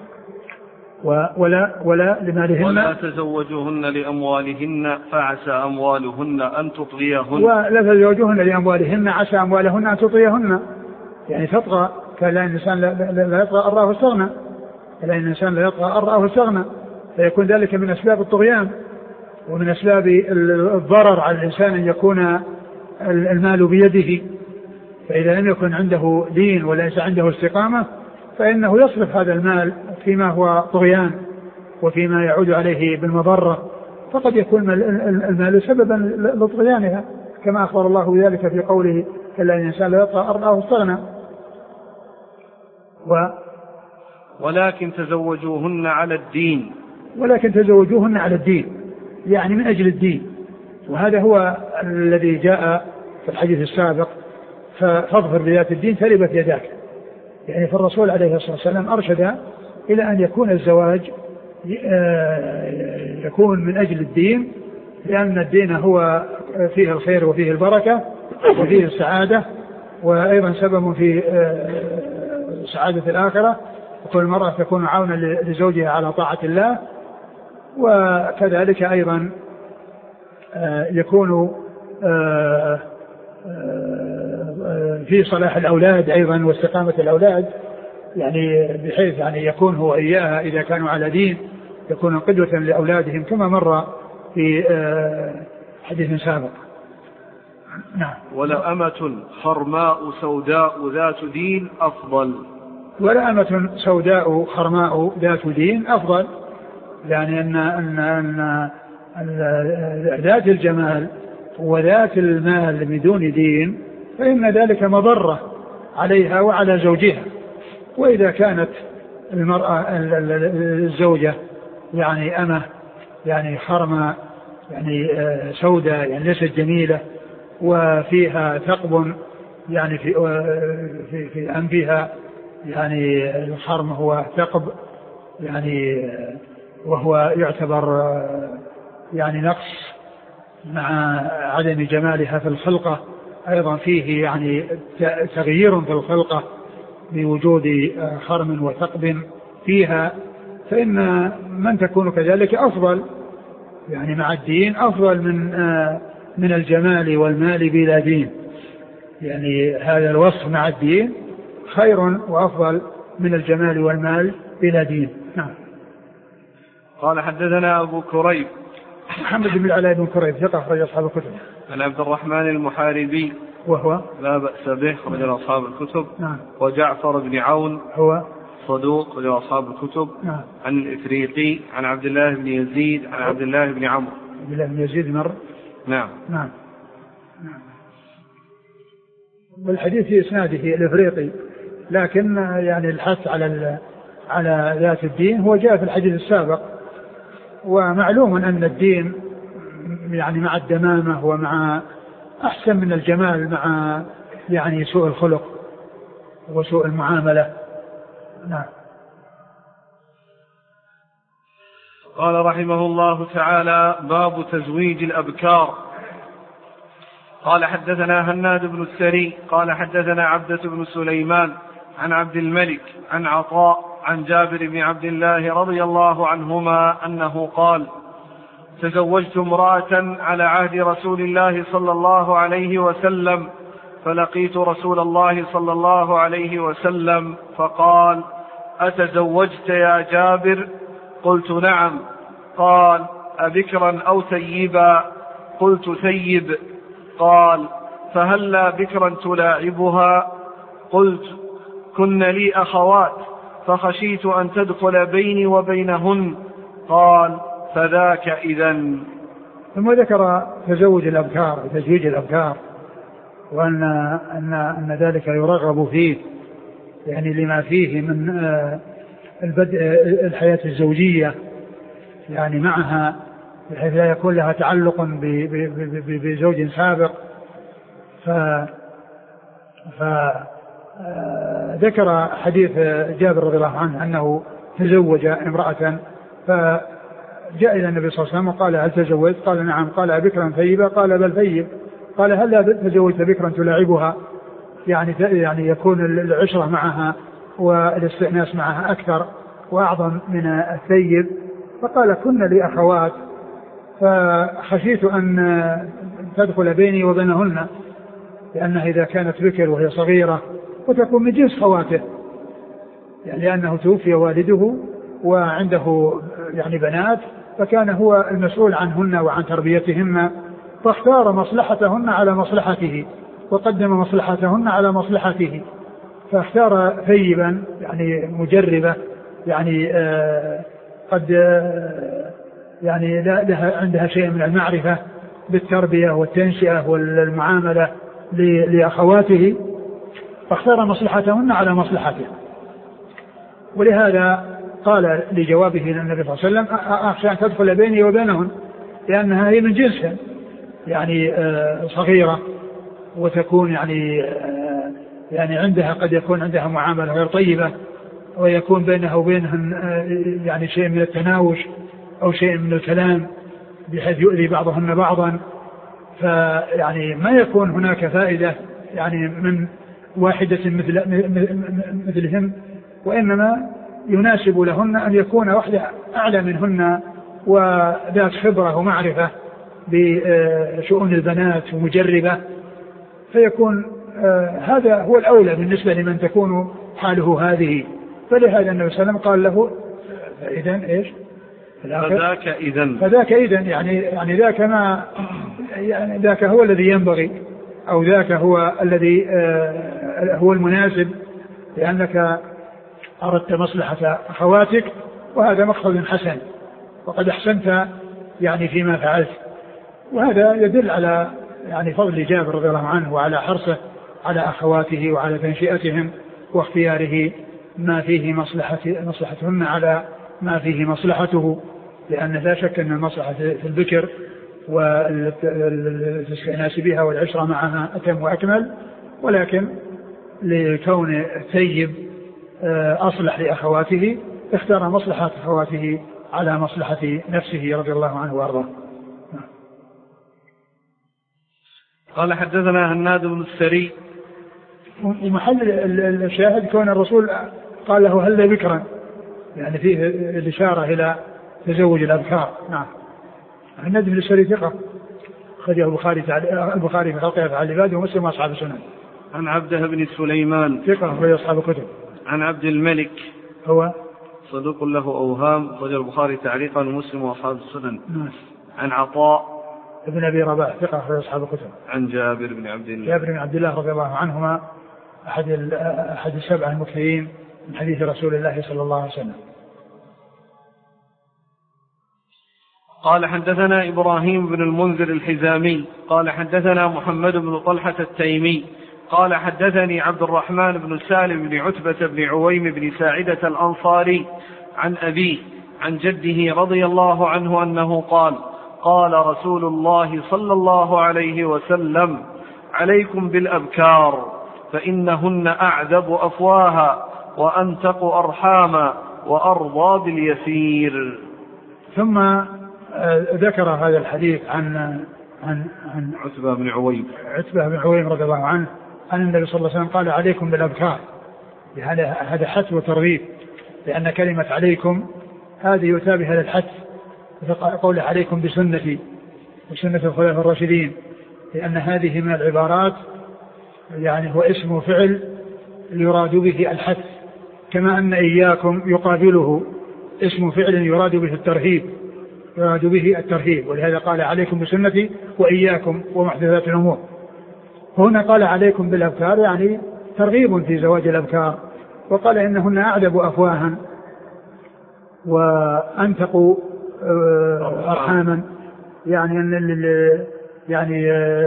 ولا لمالهن ولا تزوجوهن لأموالهن فعسى أموالهن أن تطغيهن، ولا تزوجوهن لأموالهن عسى أموالهن أن تطغيهن، يعني تطغى، فلا الإنسان لا يطغى أن رآه استغنى، فلا الإنسان لا يطغى أن رآه استغنى، فيكون ذلك من أسباب الطغيان ومن أسباب الضرر على الإنسان أن يكون المال بيده، فإذا لم يكن عنده دين وليس عنده استقامة فإنه يصرف هذا المال فيما هو طغيان وفيما يعود عليه بالمضرة، فقد يكون المال سببا لطغيانها، كما أخبر الله ذلك في قوله كلا إن الإنسان لا يطغى أن رآه استغنى. ولكن تزوجوهن على الدين، يعني من أجل الدين، وهذا هو الذي جاء في الحديث السابق فاظفر بذات الدين تربت يداك، يعني فالرسول عليه الصلاة والسلام أرشد إلى أن يكون الزواج يكون من أجل الدين، لأن الدين هو فيه الخير وفيه البركة وفيه السعادة، وأيضا سبب في سعادة الآخرة، وكل المرأة تكون عونا لزوجها على طاعة الله. وكذلك أيضا يكون في صلاح الأولاد أيضا واستقامة الأولاد، يعني بحيث يعني يكون هو إياها إذا كانوا على دين يكون قدوة لأولادهم كما مر في حديث سابق. نعم. ولأمة خرماء سوداء ذات دين أفضل. ولأمة سوداء خرماء ذات دين أفضل، يعني أن ذات الجمال وذات المال بدون دين فإن ذلك مضرة عليها وعلى زوجها. وإذا كانت المرأة الزوجة يعني أمة يعني خرمة يعني سوداء يعني ليست جميلة وفيها ثقب يعني في أنفها، يعني الخرم هو ثقب يعني وهو يعتبر يعني نقص مع عدم جمالها في الخلقة، أيضا فيه يعني تغيير في الخلقة بوجود خرم وثقب فيها، فإن من تكون كذلك أفضل يعني مع الدين أفضل من الجمال والمال بلا دين. يعني هذا الوصف مع الدين خير وأفضل من الجمال والمال بلا دين. نعم. قال حدثنا أبو كريب محمد بن العلاء بن كريب ثقة أخرج أصحاب الكتب. عن عبد الرحمن المحاربي وهو لا بأس به أخرج أصحاب الكتب. نعم. وجعفر بن عون هو صدوق أخرج أصحاب الكتب. نعم. عن الإفريقي عن عبد الله بن يزيد عن عبد الله بن عمرو. عبد الله بن يزيد مر. نعم. نعم. والحديث في إسناده الإفريقي، لكن يعني الحث على ذات الدين هو جاء في الحديث السابق. ومعلوم أن الدين يعني مع الدمامة ومع أحسن من الجمال مع يعني سوء الخلق وسوء المعاملة. نعم. قال رحمه الله تعالى: باب تزويج الأبكار. قال حدثنا هناد بن السري قال حدثنا عبدة بن سليمان عن عبد الملك عن عطاء عن جابر بن عبد الله رضي الله عنهما أنه قال: تزوجت امرأة على عهد رسول الله صلى الله عليه وسلم، فلقيت رسول الله صلى الله عليه وسلم فقال: أتزوجت يا جابر؟ قلت: نعم. قال: أبكرا أو ثيبا؟ قلت: ثيب. قال: فهلا بكرا تلاعبها؟ قلت: كن لي أخوات فخشيت أن تدخل بيني وبينهن. قال: فذاك إذن. ثم ذكر تزوج الأبكار وتزويج الأبكار، وأن ذلك يرغب فيه يعني لما فيه من البدء الحياة الزوجية يعني معها، بحيث لا يكون لها تعلق بزوج سابق. فذكر حديث جابر رضي الله عنه أنه تزوج امرأة، فجاء إلى النبي صلى الله عليه وسلم وقال: هل تزوجت؟ قال: نعم. قال: أبكرا ثيبا؟ قال: بل ثيب. قال: هل تزوجت بكرا تلاعبها؟ يعني يكون العشرة معها والاستئناس معها أكثر وأعظم من الثيب. فقال: كن لي أخوات فخشيت أن تدخل بيني وبينهن، لأنها إذا كانت بكر وهي صغيرة وتكون من جنس خواته، يعني لأنه توفي والده وعنده يعني بنات، فكان هو المسؤول عنهن وعن تربيتهن، فاختار مصلحتهن على مصلحته وقدم مصلحتهن على مصلحته، فاختار ثيبا يعني مجربة يعني قد يعني لها عندها شيء من المعرفة بالتربية والتنشئة والمعاملة لأخواته، فاختار مصلحتهن على مصلحته. ولهذا قال لجوابه للنبي صلى الله عليه وسلم: أخشى أن تدخل بيني وبينهن، لأنها هي من جنسها يعني صغيرة وتكون يعني يعني عندها قد يكون عندها معاملة غير طيبة، ويكون بينها وبينهم يعني شيء من التناوش أو شيء من الكلام بحيث يؤذي بعضهن بعضا، فيعني ما يكون هناك فائدة يعني من واحدة مثلهم، وإنما يناسب لهن أن يكون واحدة أعلى منهن وذات خبرة ومعرفة بشؤون البنات ومجربة، فيكون هذا هو الأولى بالنسبة لمن تكون حاله هذه. فلهذا النبي صلى الله عليه وسلم قال له إذن إيش؟ فذاك إذن يعني ذاك ما يعني ذاك هو الذي ينبغي، أو ذاك هو الذي هو المناسب، لأنك أردت مصلحة أخواتك، وهذا مقصد حسن وقد أحسنت يعني فيما فعلت. وهذا يدل على يعني فضل جابر رضي الله عنه وعلى حرصه على أخواته وعلى تنشئتهم واختياره ما فيه مصلحتهن على ما فيه مصلحته، لأن لا شك أن المصلحة في البكر والاستئناس بها والعشرة معها أتم وأكمل، ولكن لكون الثيب أصلح لأخواته اختار مصلحة أخواته على مصلحة نفسه رضي الله عنه وأرضاه. قال حدثنا هناد بن السري. ومحل الشاهد كون الرسول قال له هل بكرا، يعني فيه الإشارة إلى تزوج الأبكار. نعم. هناد بن السري ثقة خرجه البخاري في خلق أفعال العباد ومسلم وأصحاب السنن. عن عبده بن سليمان ثقة في أصحاب الكتب. عن عبد الملك هو صدوق له أوهام خرجه البخاري تعليقا ومسلم وأصحاب السنن. نعم. عن عطاء ابن أبي رباح ثقة في أصحاب الكتب. عن جابر بن عبد الله رضي الله عنهما أحد السبع المكثرين من حديث رسول الله صلى الله عليه وسلم. قال حدثنا إبراهيم بن المنذر الحزامي قال حدثنا محمد بن طلحة التيمي قال حدثني عبد الرحمن بن سالم بن عتبة بن عويم بن ساعدة الأنصاري عن أبيه عن جده رضي الله عنه أنه قال رسول الله صلى الله عليه وسلم عليكم بالأبكار فإنهن أعذب أفواها وأنتق أرحاما وأرضى باليسير. ثم ذكر هذا الحديث عن عتبة بن عويم رضي الله عنه أن النبي صلى الله عليه وسلم قال عليكم بالأبكار. هذا حث وترغيب، لأن كلمة عليكم هذه يتابع هذا الحث، قول عليكم بسنتي وسنة الخلفاء الراشدين، لأن هذه من العبارات يعني هو اسم فعل يراد به الحث، كما أن إياكم يقابله اسم فعل يراد به الترهيب، ولهذا قال عليكم بسنتي وإياكم ومحدثات الأمور. هنا قال عليكم بالأبكار يعني ترغيب في زواج الأبكار، وقال إنهن أعذب أفواها وأنتقوا أرحاما، يعني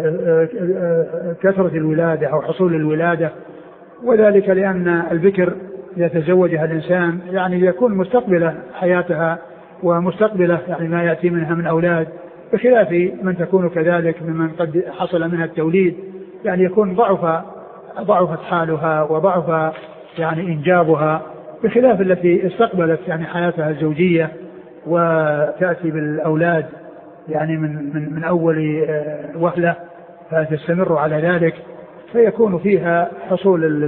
كثرة الولادة أو حصول الولادة، وذلك لأن البكر يتزوجها الإنسان يعني يكون مستقبلة حياتها ومستقبلة يعني ما يأتي منها من أولاد، بخلاف من تكون كذلك ممن قد حصل منها التوليد، يعني يكون ضعفت حالها وضعف يعني إنجابها، بخلاف التي استقبلت يعني حياتها الزوجية وتأتي بالأولاد يعني من أول وهلة فتستمر على ذلك، فيكون فيها حصول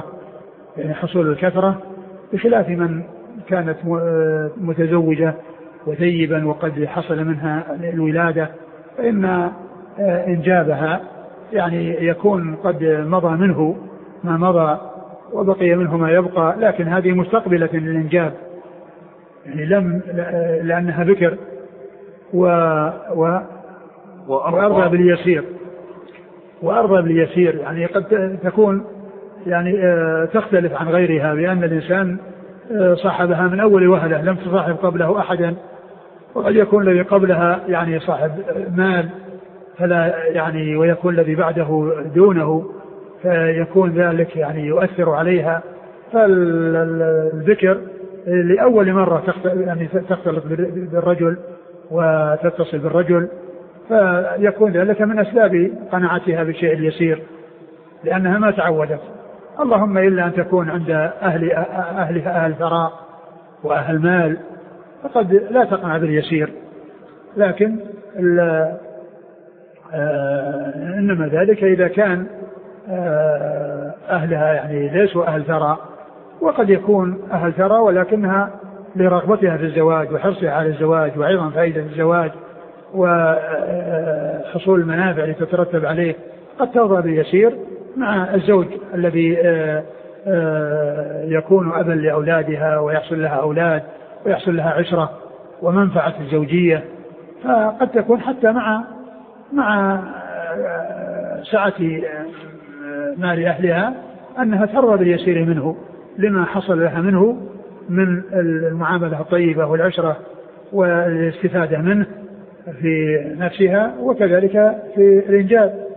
الكثرة بخلاف من كانت متزوجة وثيبا وقد حصل منها الولادة، فإن إنجابها يعني يكون قد مضى منه ما مضى وبقي منه ما يبقى، لكن هذه مستقبلة للإنجاب يعني لأنها بكر وأرضى باليسير يعني قد تكون يعني تختلف عن غيرها، بأن الإنسان صاحبها من أول وهلة لم تصاحب قبله أحدا، وقد يكون الذي قبلها يعني صاحب مال فلا يعني ويكون الذي بعده دونه، فيكون ذلك يعني يؤثر عليها. فالذكر لأول مرة يعني تختلط بالرجل وتتصل بالرجل، فيكون ذلك من أسباب قناعتها بالشيء اليسير، لأنها ما تعودت اللهم إلا أن تكون عند أهل ثراء وأهل مال فقد لا تقنع باليسير، لكن إنما ذلك إذا كان أهلها يعني ليسوا أهل ثراء، وقد يكون أهل ثراء ولكنها لرغبتها في الزواج وحرصها على الزواج وأيضا فائدة الزواج وحصول المنافع التي تترتب عليه قد ترضى باليسير مع الزوج الذي يكون أبا لأولادها ويحصل لها أولاد ويحصل لها عشرة ومنفعة الزوجية. فقد تكون حتى مع سعة مال أهلها أنها ترضى باليسير منه لما حصل لها منه من المعاملة الطيبة والعشرة والاستفادة منه في نفسها وكذلك في الإنجاب.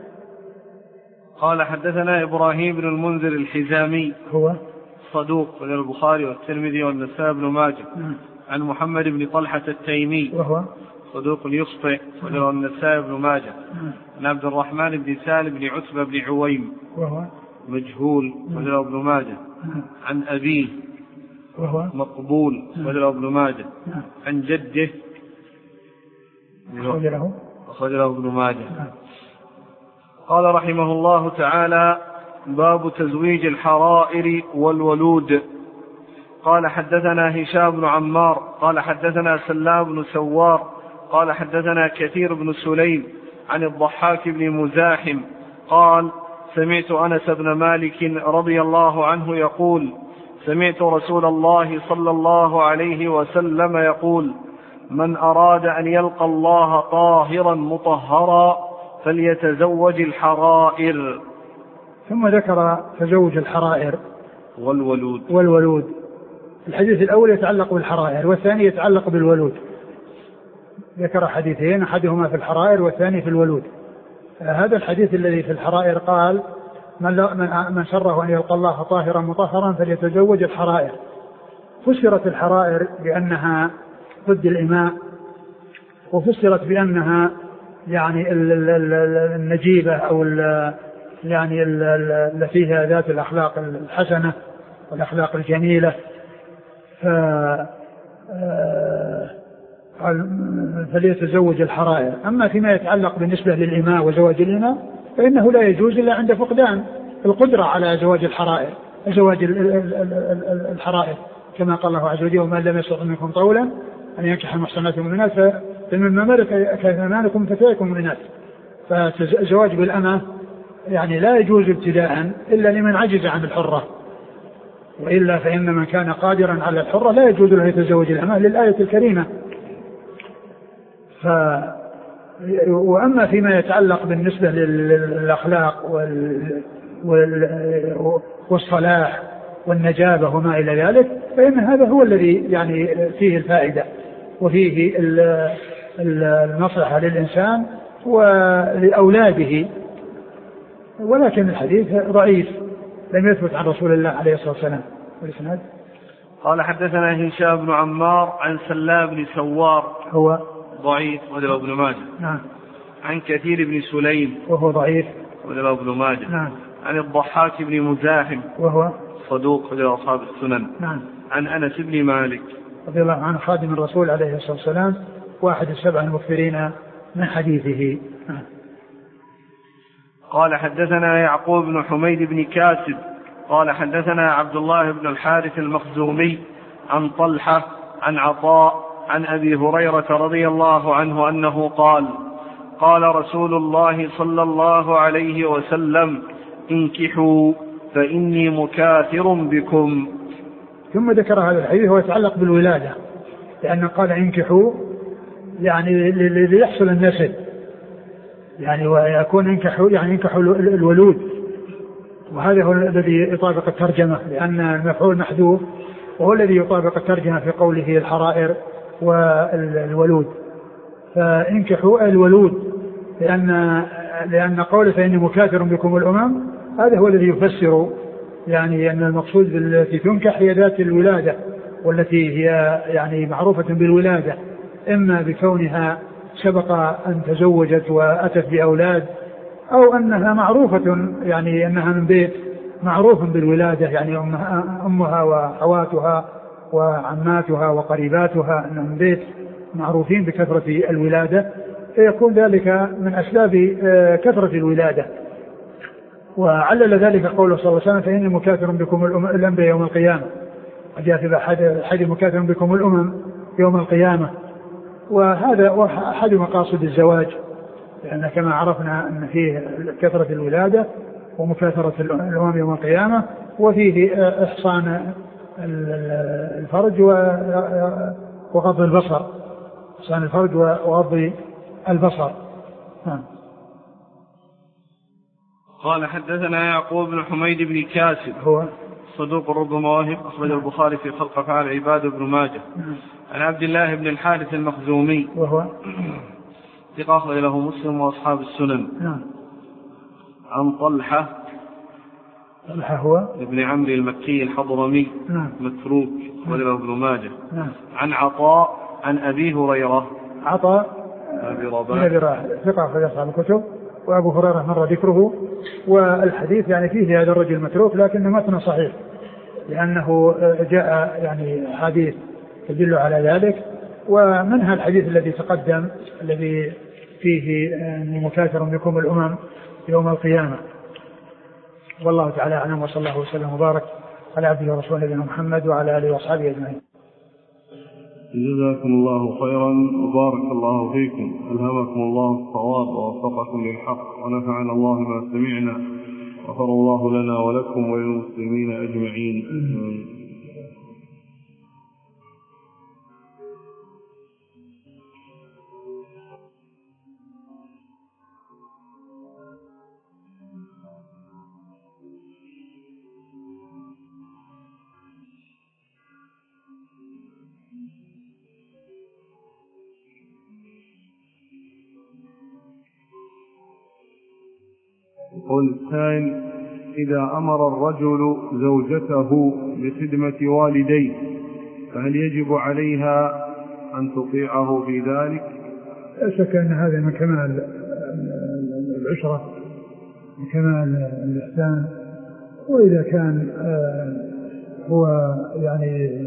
قال حدثنا إبراهيم بن المنذر الحزامي هو صدوق من البخاري والترمذي والنسائي بن ماجه عن محمد بن طلحة التيمي وهو صدوق يخطئ وله النسائي بن ماجه عن عبد الرحمن بن سالم بن عتبة بن عويم وهو مجهول وله ابن ماجه عن أبيه وهو مقبول وله ابن ماجه عن جده أخرجه ابن ماجه. قال رحمه الله تعالى: باب تزويج الحرائر والولود. قال حدثنا هشام بن عمار قال حدثنا سلام بن سوار قال حدثنا كثير بن سليم عن الضحاك بن مزاحم قال: سمعت أنس بن مالك رضي الله عنه يقول: سمعت رسول الله صلى الله عليه وسلم يقول: من أراد أن يلقى الله طاهرا مطهرا فليتزوج الحرائر. ثم ذكر تزوج الحرائر والولود. الحديث الأول يتعلق بالحرائر والثاني يتعلق بالولود. ذكر حديثين، أحدهما في الحرائر والثاني في الولود. هذا الحديث الذي في الحرائر قال: من سره أن يلقى الله طاهرا مطهرا فليتزوج الحرائر. فسرت الحرائر بأنها ضد الإماء، وفسرت بأنها يعني النجيبة أو يعني التي فيها ذات الأخلاق الحسنة والأخلاق الجميلة. فليتزوج الحرائر. أما فيما يتعلق بالنسبة للإماء وزواج الإماء فإنه لا يجوز إلا عند فقدان القدرة على زواج الحرائر كما قال الله عز وجل: ومن لم يستطع منكم طولا أن ينكح المحصنات من الناس فمما ملكت أيمانكم فتيكم من الناس. فالزواج بالأمة يعني لا يجوز ابتداء إلا لمن عجز عن الحرة، وإلا فإن من كان قادرا على الحرة لا يجوز له يتزوج الأمة للآية الكريمة. وأما فيما يتعلق بالنسبة للأخلاق والصلاح والنجابة وما إلى ذلك فإن هذا هو الذي يعني فيه الفائدة وفيه المصلحة للإنسان ولأولاده. ولكن الحديث ضعيف لم يثبت عن رسول الله عليه الصلاة والسلام. والإسناد قال حدثنا هشام بن عمار عن سلام بن سوار هو ضعيف وله ابن ماجه. نعم. عن كثير بن سليم وهو ضعيف وله ابن ماجه. نعم. عن الضحاك بن مزاحم وهو صدوق وله أصحاب السنن. نعم. عن أنس بن مالك رضي الله عنه خادم الرسول عليه الصلاة والسلام واحد السبع المكثرين من حديثه. نعم. قال حدثنا يعقوب بن حميد بن كاسب قال حدثنا عبد الله بن الحارث المخزومي عن طلحة عن عطاء عن أبي هريرة رضي الله عنه أنه قال: قال رسول الله صلى الله عليه وسلم: انكحوا فإني مكاثر بكم. ثم ذكر هذا الحديث ويتعلق بالولادة، لأنه قال انكحوا يعني ليحصل النسل، يعني ويكون انكحوا يعني انكحوا الولود، وهذا هو الذي يطابق الترجمة، لأن المفعول محذوف وهو الذي يطابق الترجمة في قوله الحرائر والولود. فانكحوا الولود لأن قوله فإني مكاثر بكم الأمم هذا هو الذي يفسر يعني أن المقصود بالتي تنكح هي ذات الولادة، والتي هي يعني معروفة بالولادة، إما بكونها سبق أن تزوجت وأتت بأولاد، أو أنها معروفة يعني أنها من بيت معروف بالولادة، يعني أمها وأخواتها وعماتها وقريباتها أنهم بيت معروفين بكثرة الولادة، فيكون ذلك من أسباب كثرة الولادة. وعلل ذلك قوله صلى الله عليه وسلم: فإني مكاثر بكم الأنبياء يوم القيامة. وجاء في أحد مكاثر بكم الأمم يوم القيامة. وهذا أحد مقاصد الزواج، لأن كما عرفنا أن فيه كثرة الولادة ومكاثرة الأمم يوم القيامة، وفيه إحصان الفرج وغض البصر، إحصان الفرج وغض البصر. قال: حدثنا يعقوب بن حميد بن كاسب، هو صدوق ربما وهم، أخرج البخاري في خلق أفعال العباد وابن ماجه. عن عبد الله بن الحارث المخزومي، وهو ثقة أخرج له مسلم وأصحاب السنن. عن طلحة هو ابن عمرو المكي الحضرمي، متروك، أخرج له ابن ماجه. عن عطاء عن أبي هريرة، عطاء أبي رباح، ثقة أخرج أصحاب الكتب، وأبو هريرة مر ذكره. والحديث يعني فيه هذا الرجل متروك، لكنه متن صحيح، لأنه جاء يعني حديث تدل على ذلك. ومنها الحديث الذي تقدم الذي فيه مكاثر بكم الأمم يوم القيامة. والله تعالى أعلم، وصلى الله وسلم وبارك على عبده ورسوله نبينا محمد وعلى آله وأصحابه أجمعين. جزاكم الله خيرا وبارك الله فيكم، ألهمكم الله الصواب ووفقكم للحق، ونفعنا الله ما سمعنا، غفر الله لنا ولكم وللمسلمين أجمعين. يقول السائل: إذا أمر الرجل زوجته بخدمة والديه فهل يجب عليها أن تطيعه في ذلك؟ لا شك أن هذا من كمال العشرة، من كمال الإحسان. وإذا كان هو يعني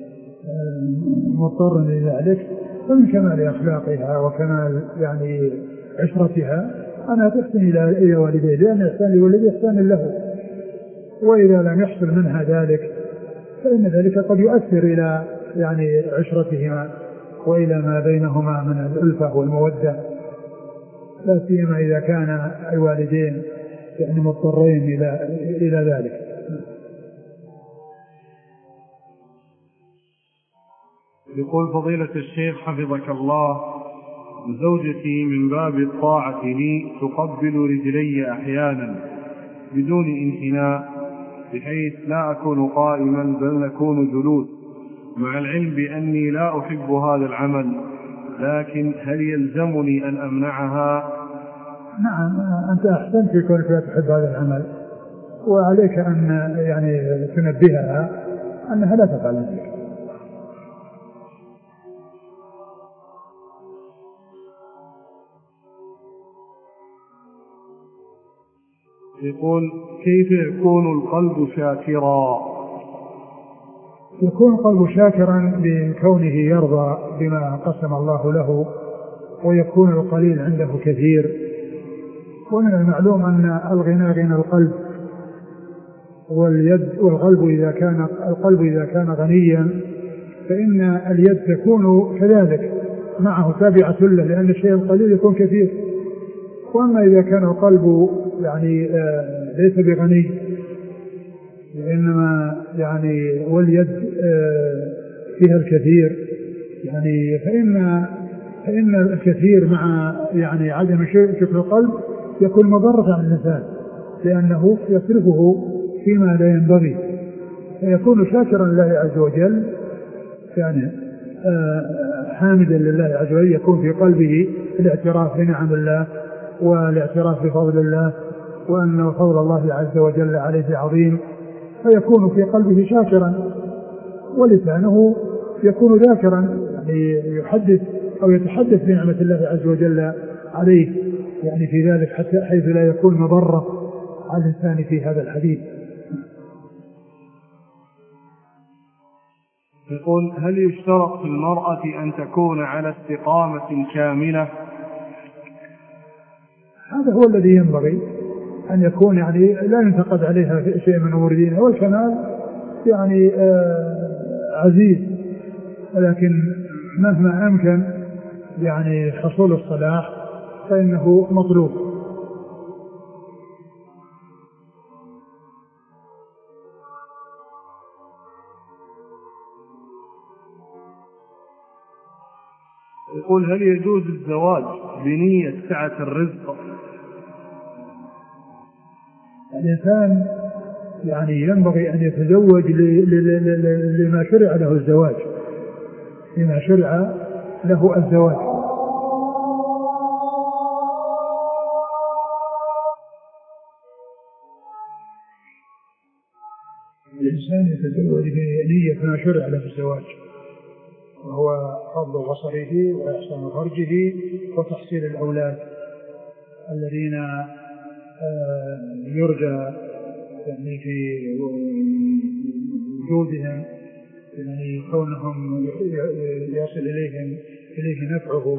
مضطر لذلك فمن كمال أخلاقها وكمال يعني عشرتها أنا تحسن إلى والديه، لأن إحسان لولده إحسان له. وإذا لم يحصل منها ذلك فإن ذلك قد يؤثر إلى يعني عشرتهما وإلى ما بينهما من الألفة والمودة، لا سيما إذا كان الوالدين يعني مضطرين إلى ذلك. يقول فضيلة الشيخ حفظك الله: زوجتي من باب الطاعة لي تقبل رجلي أحيانا بدون انحناء، بحيث لا أكون قائما بل نكون جلوس، مع العلم بأني لا أحب هذا العمل، لكن هل يلزمني أن أمنعها؟ نعم، أنت أحسنت في كونك لا تحب هذا العمل، وعليك أن يعني تنبهها أنها لا تفعل ذلك. يقول: كيف يكون القلب شاكرا؟ يكون القلب شاكرا بكونه يرضى بما قسم الله له، ويكون القليل عنده كثير. ومن المعلوم أن الغنى غنى القلب، والقلب إذا كان غنيا فإن اليد تكون كذلك معه تابعة له، لأن الشيء القليل يكون كثير. وأما إذا كان القلب يعني ليس بغني، إنما يعني واليد فيها الكثير، يعني فإن الكثير مع يعني عدم شكر القلب يكون مضرة على الإنسان، لأنه يصرفه فيما لا ينبغي، فيكون شاكرا لله عز وجل، يعني حامدا لله عز وجل، يكون في قلبه الاعتراف بنعم الله والاعتراف بفضل الله، وأن فضل الله عز وجل عليه عظيم، فيكون في قلبه شاكرا، ولسانه يكون ذاكرا، يعني يحدث أو يتحدث بنعمة الله عز وجل عليه، يعني في ذلك حتى حيث لا يكون مضرة على الإنسان في هذا الحديث. يقول هل يشترط في المرأة أن تكون على استقامة كاملة؟ هذا هو الذي ينبغي أن يكون، يعني لا ينتقد عليها شيء من أمور دينها، والكمال يعني عزيز، لكن مهما أمكن يعني حصول الصلاح فإنه مطلوب. يقول هل يجوز الزواج بنية سعة الرزق؟ الإنسان يعني ينبغي أن يتزوج لما شرع له الزواج، لما شرع له الزواج. الإنسان يتزوج بنية ما شرع له الزواج، وهو غض بصره وإحسان فرجه وتحصيل الأولاد الذين يرجى يعني في وجودهم، يعني كونهم يصل إليه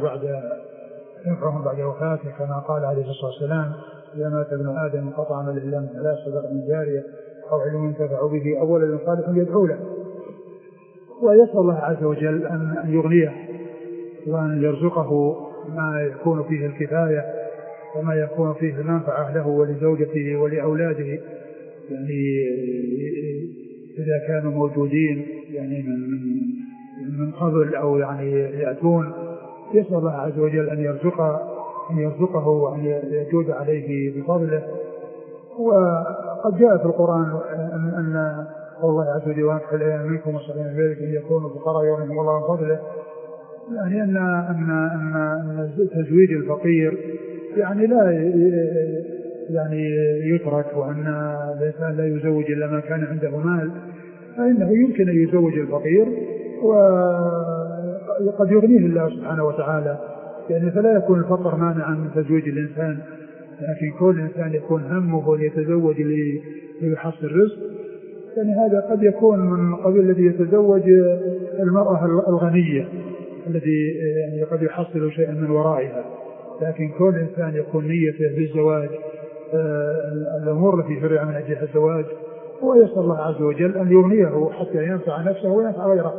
نفعهم بعد وفاته، كما قال عليه الصلاة والسلام: إذا مات ابن آدم انقطع عمله إلا من ثلاث: صدقة من جارية أو علم ينتفع به أو ولد صالح يدعو له. ويسأل الله عز وجل أن يغنيه وأن يرزقه ما يكون فيه الكفاية وما يكون فيه المنفعة له ولزوجته ولأولاده، يعني إذا كانوا موجودين يعني من قبل أو يعني يأتون. يسأل الله عز وجل أن يرزقه وأن يجود عليه بفضله. وقد جاء في القرآن أن الله عز وجل: وأنكحوا الأيام منكم والصالحين من عبادكم إن يكونوا فقراء يغنيهم الله من فضله. يعني أن تزويج الفقير يعني لا يعني يترك، وأن الإنسان لا يزوج إلا ما كان عنده مال، فإنه يمكن أن يزوج الفقير وقد يغنيه الله سبحانه وتعالى، يعني فلا يكون الفقر مانعا من تزويج الإنسان، لكن كل إنسان يكون همه أن يتزوج ليحصل رزق، يعني هذا قد يكون من قبيل الذي يتزوج المرأة الغنية الذي يعني قد يحصل شيئا من ورائها. لكن كل إنسان يكون نيته بالزواج الأمور التي شرع من أجلها الزواج، ويسأل الله عز وجل أن يغنيه حتى ينفع نفسه وينفع غيره.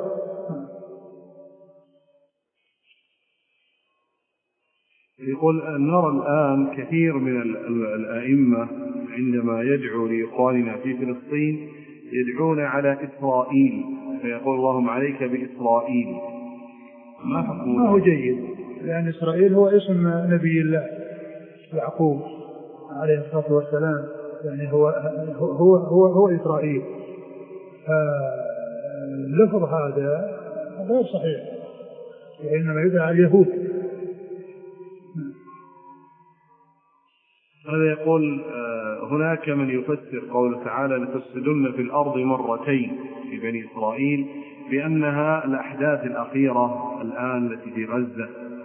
يقول نرى الآن كثير من الأئمة عندما يدعو لإخواننا في فلسطين يدعون على إسرائيل، فيقول: اللهم عليك بإسرائيل. ما هو جيد، لأن إسرائيل هو اسم نبي الله يعقوب عليه الصلاة والسلام، يعني هو إسرائيل. اللفظ هذا غير صحيح، وإنما يدعى اليهود. هذا يقول هناك من يفسر قوله تعالى: لتفسدن في الأرض مرتين في بني إسرائيل بأنها الأحداث الأخيرة الآن التي في غزة.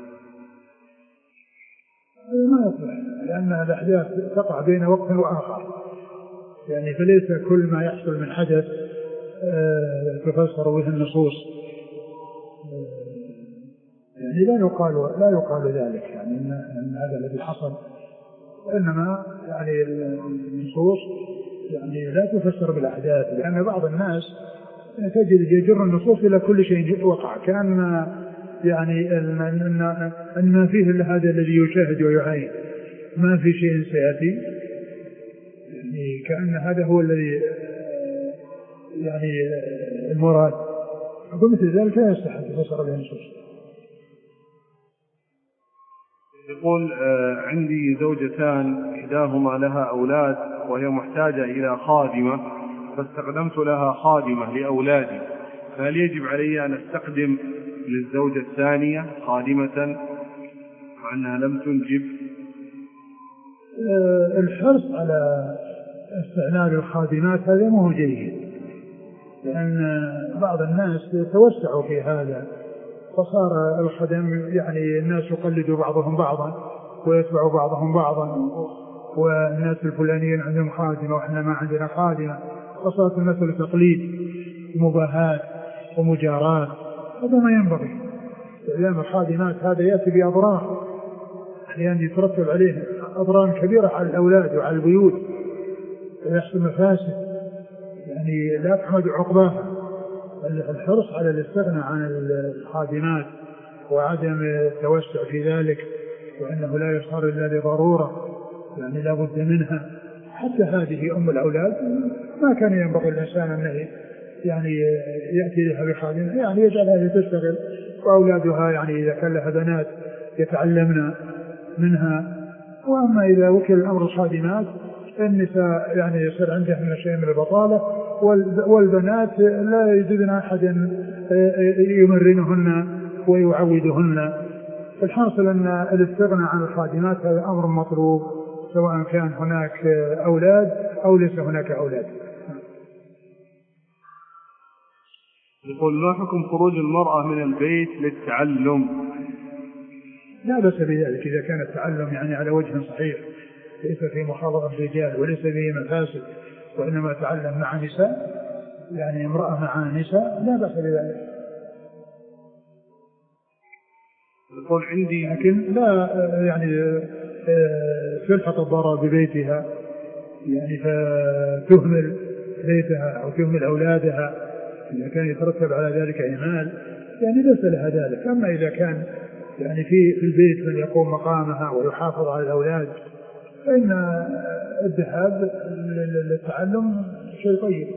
ما يصلح، لأن الأحداث تقع بين وقت وآخر، يعني فليس كل ما يحصل من حدث تفسر به النصوص، يعني لا يقال ذلك، يعني أن هذا الذي حصل، وإنما يعني النصوص يعني لا تفسر بالأحداث، لأن بعض الناس تجد يجر النصوص إلى كل شيء وقع، كأن يعني أن ما فيه إلا هذا الذي يشاهد ويعاين، ما في شيء سيأتي، يعني كأن هذا هو الذي يعني المراد، ومثل ذلك لا يصح أن تفسر به النصوص. يقول عندي زوجتان إحداهما لها أولاد وهي محتاجة إلى خادمة، فاستخدمت لها خادمة لأولادي، فهل يجب علي أن أستخدم للزوجة الثانية خادمة مع أنها لم تنجب؟ الحرص على استعمال الخادمات هذا مو جيد، لأن بعض الناس يتوسعوا في هذا، فصار الخدم يعني الناس يقلد بعضهم بعضا ويتبع بعضهم بعضا، والناس الفلانيين عندهم خادمة وإحنا ما عندنا خادمة، فصارت المسألة تقليد ومباهاة، ومجاراة، هذا ما ينبغي. إعلام الخادمات هذا يأتي بأضرار، أحيانا يترتب عليه أضرار كبيرة على الأولاد وعلى البيوت ويحصل مفاسد يعني لا تحمد عقباها. الحرص على الاستغناء عن الخادمات وعدم التوسع في ذلك، وأنه لا يصار إلا لضرورة يعني لا بد منها. حتى هذه أم الأولاد ما كان ينبغي الإنسان أنه يعني يأتي لها بخادمة، يعني يجعلها تشتغل وأولادها يعني إذا كان لها بنات يتعلمن منها. وأما إذا وكل الأمر الخادمات النساء يعني يصير عندهم شيء من البطالة، والبنات لا يجدن أحد يمرنهن ويعودهن. الحاصل أن الاستغناء عن الخادمات هذا أمر مطلوب سواء كان هناك أولاد أو ليس هناك أولاد. يقول ما حكم خروج المرأة من البيت للتعلم؟ لا بأس بذلك إذا كان التعلم يعني على وجه صحيح ليس في مخالطة الرجال وليس به مفاسد، وإنما تعلم مع نساء يعني امرأة مع نساء لا بأس بذلك. يقول عندي لكن لا يعني تلحق الضرر ببيتها يعني فتهمل بيتها أو تهمل أولادها إذا كان يترتب على ذلك إهمال يعني ليس لها ذلك. أما إذا كان يعني في البيت من يقوم مقامها ويحافظ على الأولاد فإن الذهاب للتعلم شيء طيب.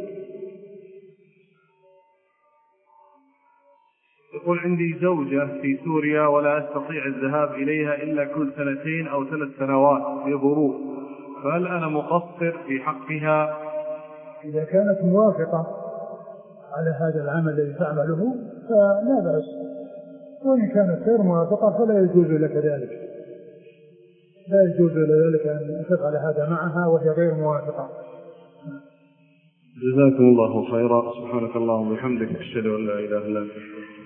يقول عندي زوجة في سوريا ولا أستطيع الذهاب إليها إلا كل 2 أو 3 سنوات لظروف، فهل أنا مقصر في حقها؟ إذا كانت موافقة على هذا العمل الذي تعمله فلا بأس، وإن كانت غير موافقة فلا يجوز لك ذلك، لا يجوز لذلك أن تفعل هذا معها وهي غير موافقة. جزاكم الله خيرا. سبحانك اللهم وبحمدك أشهد أن لا إله إلا أنت.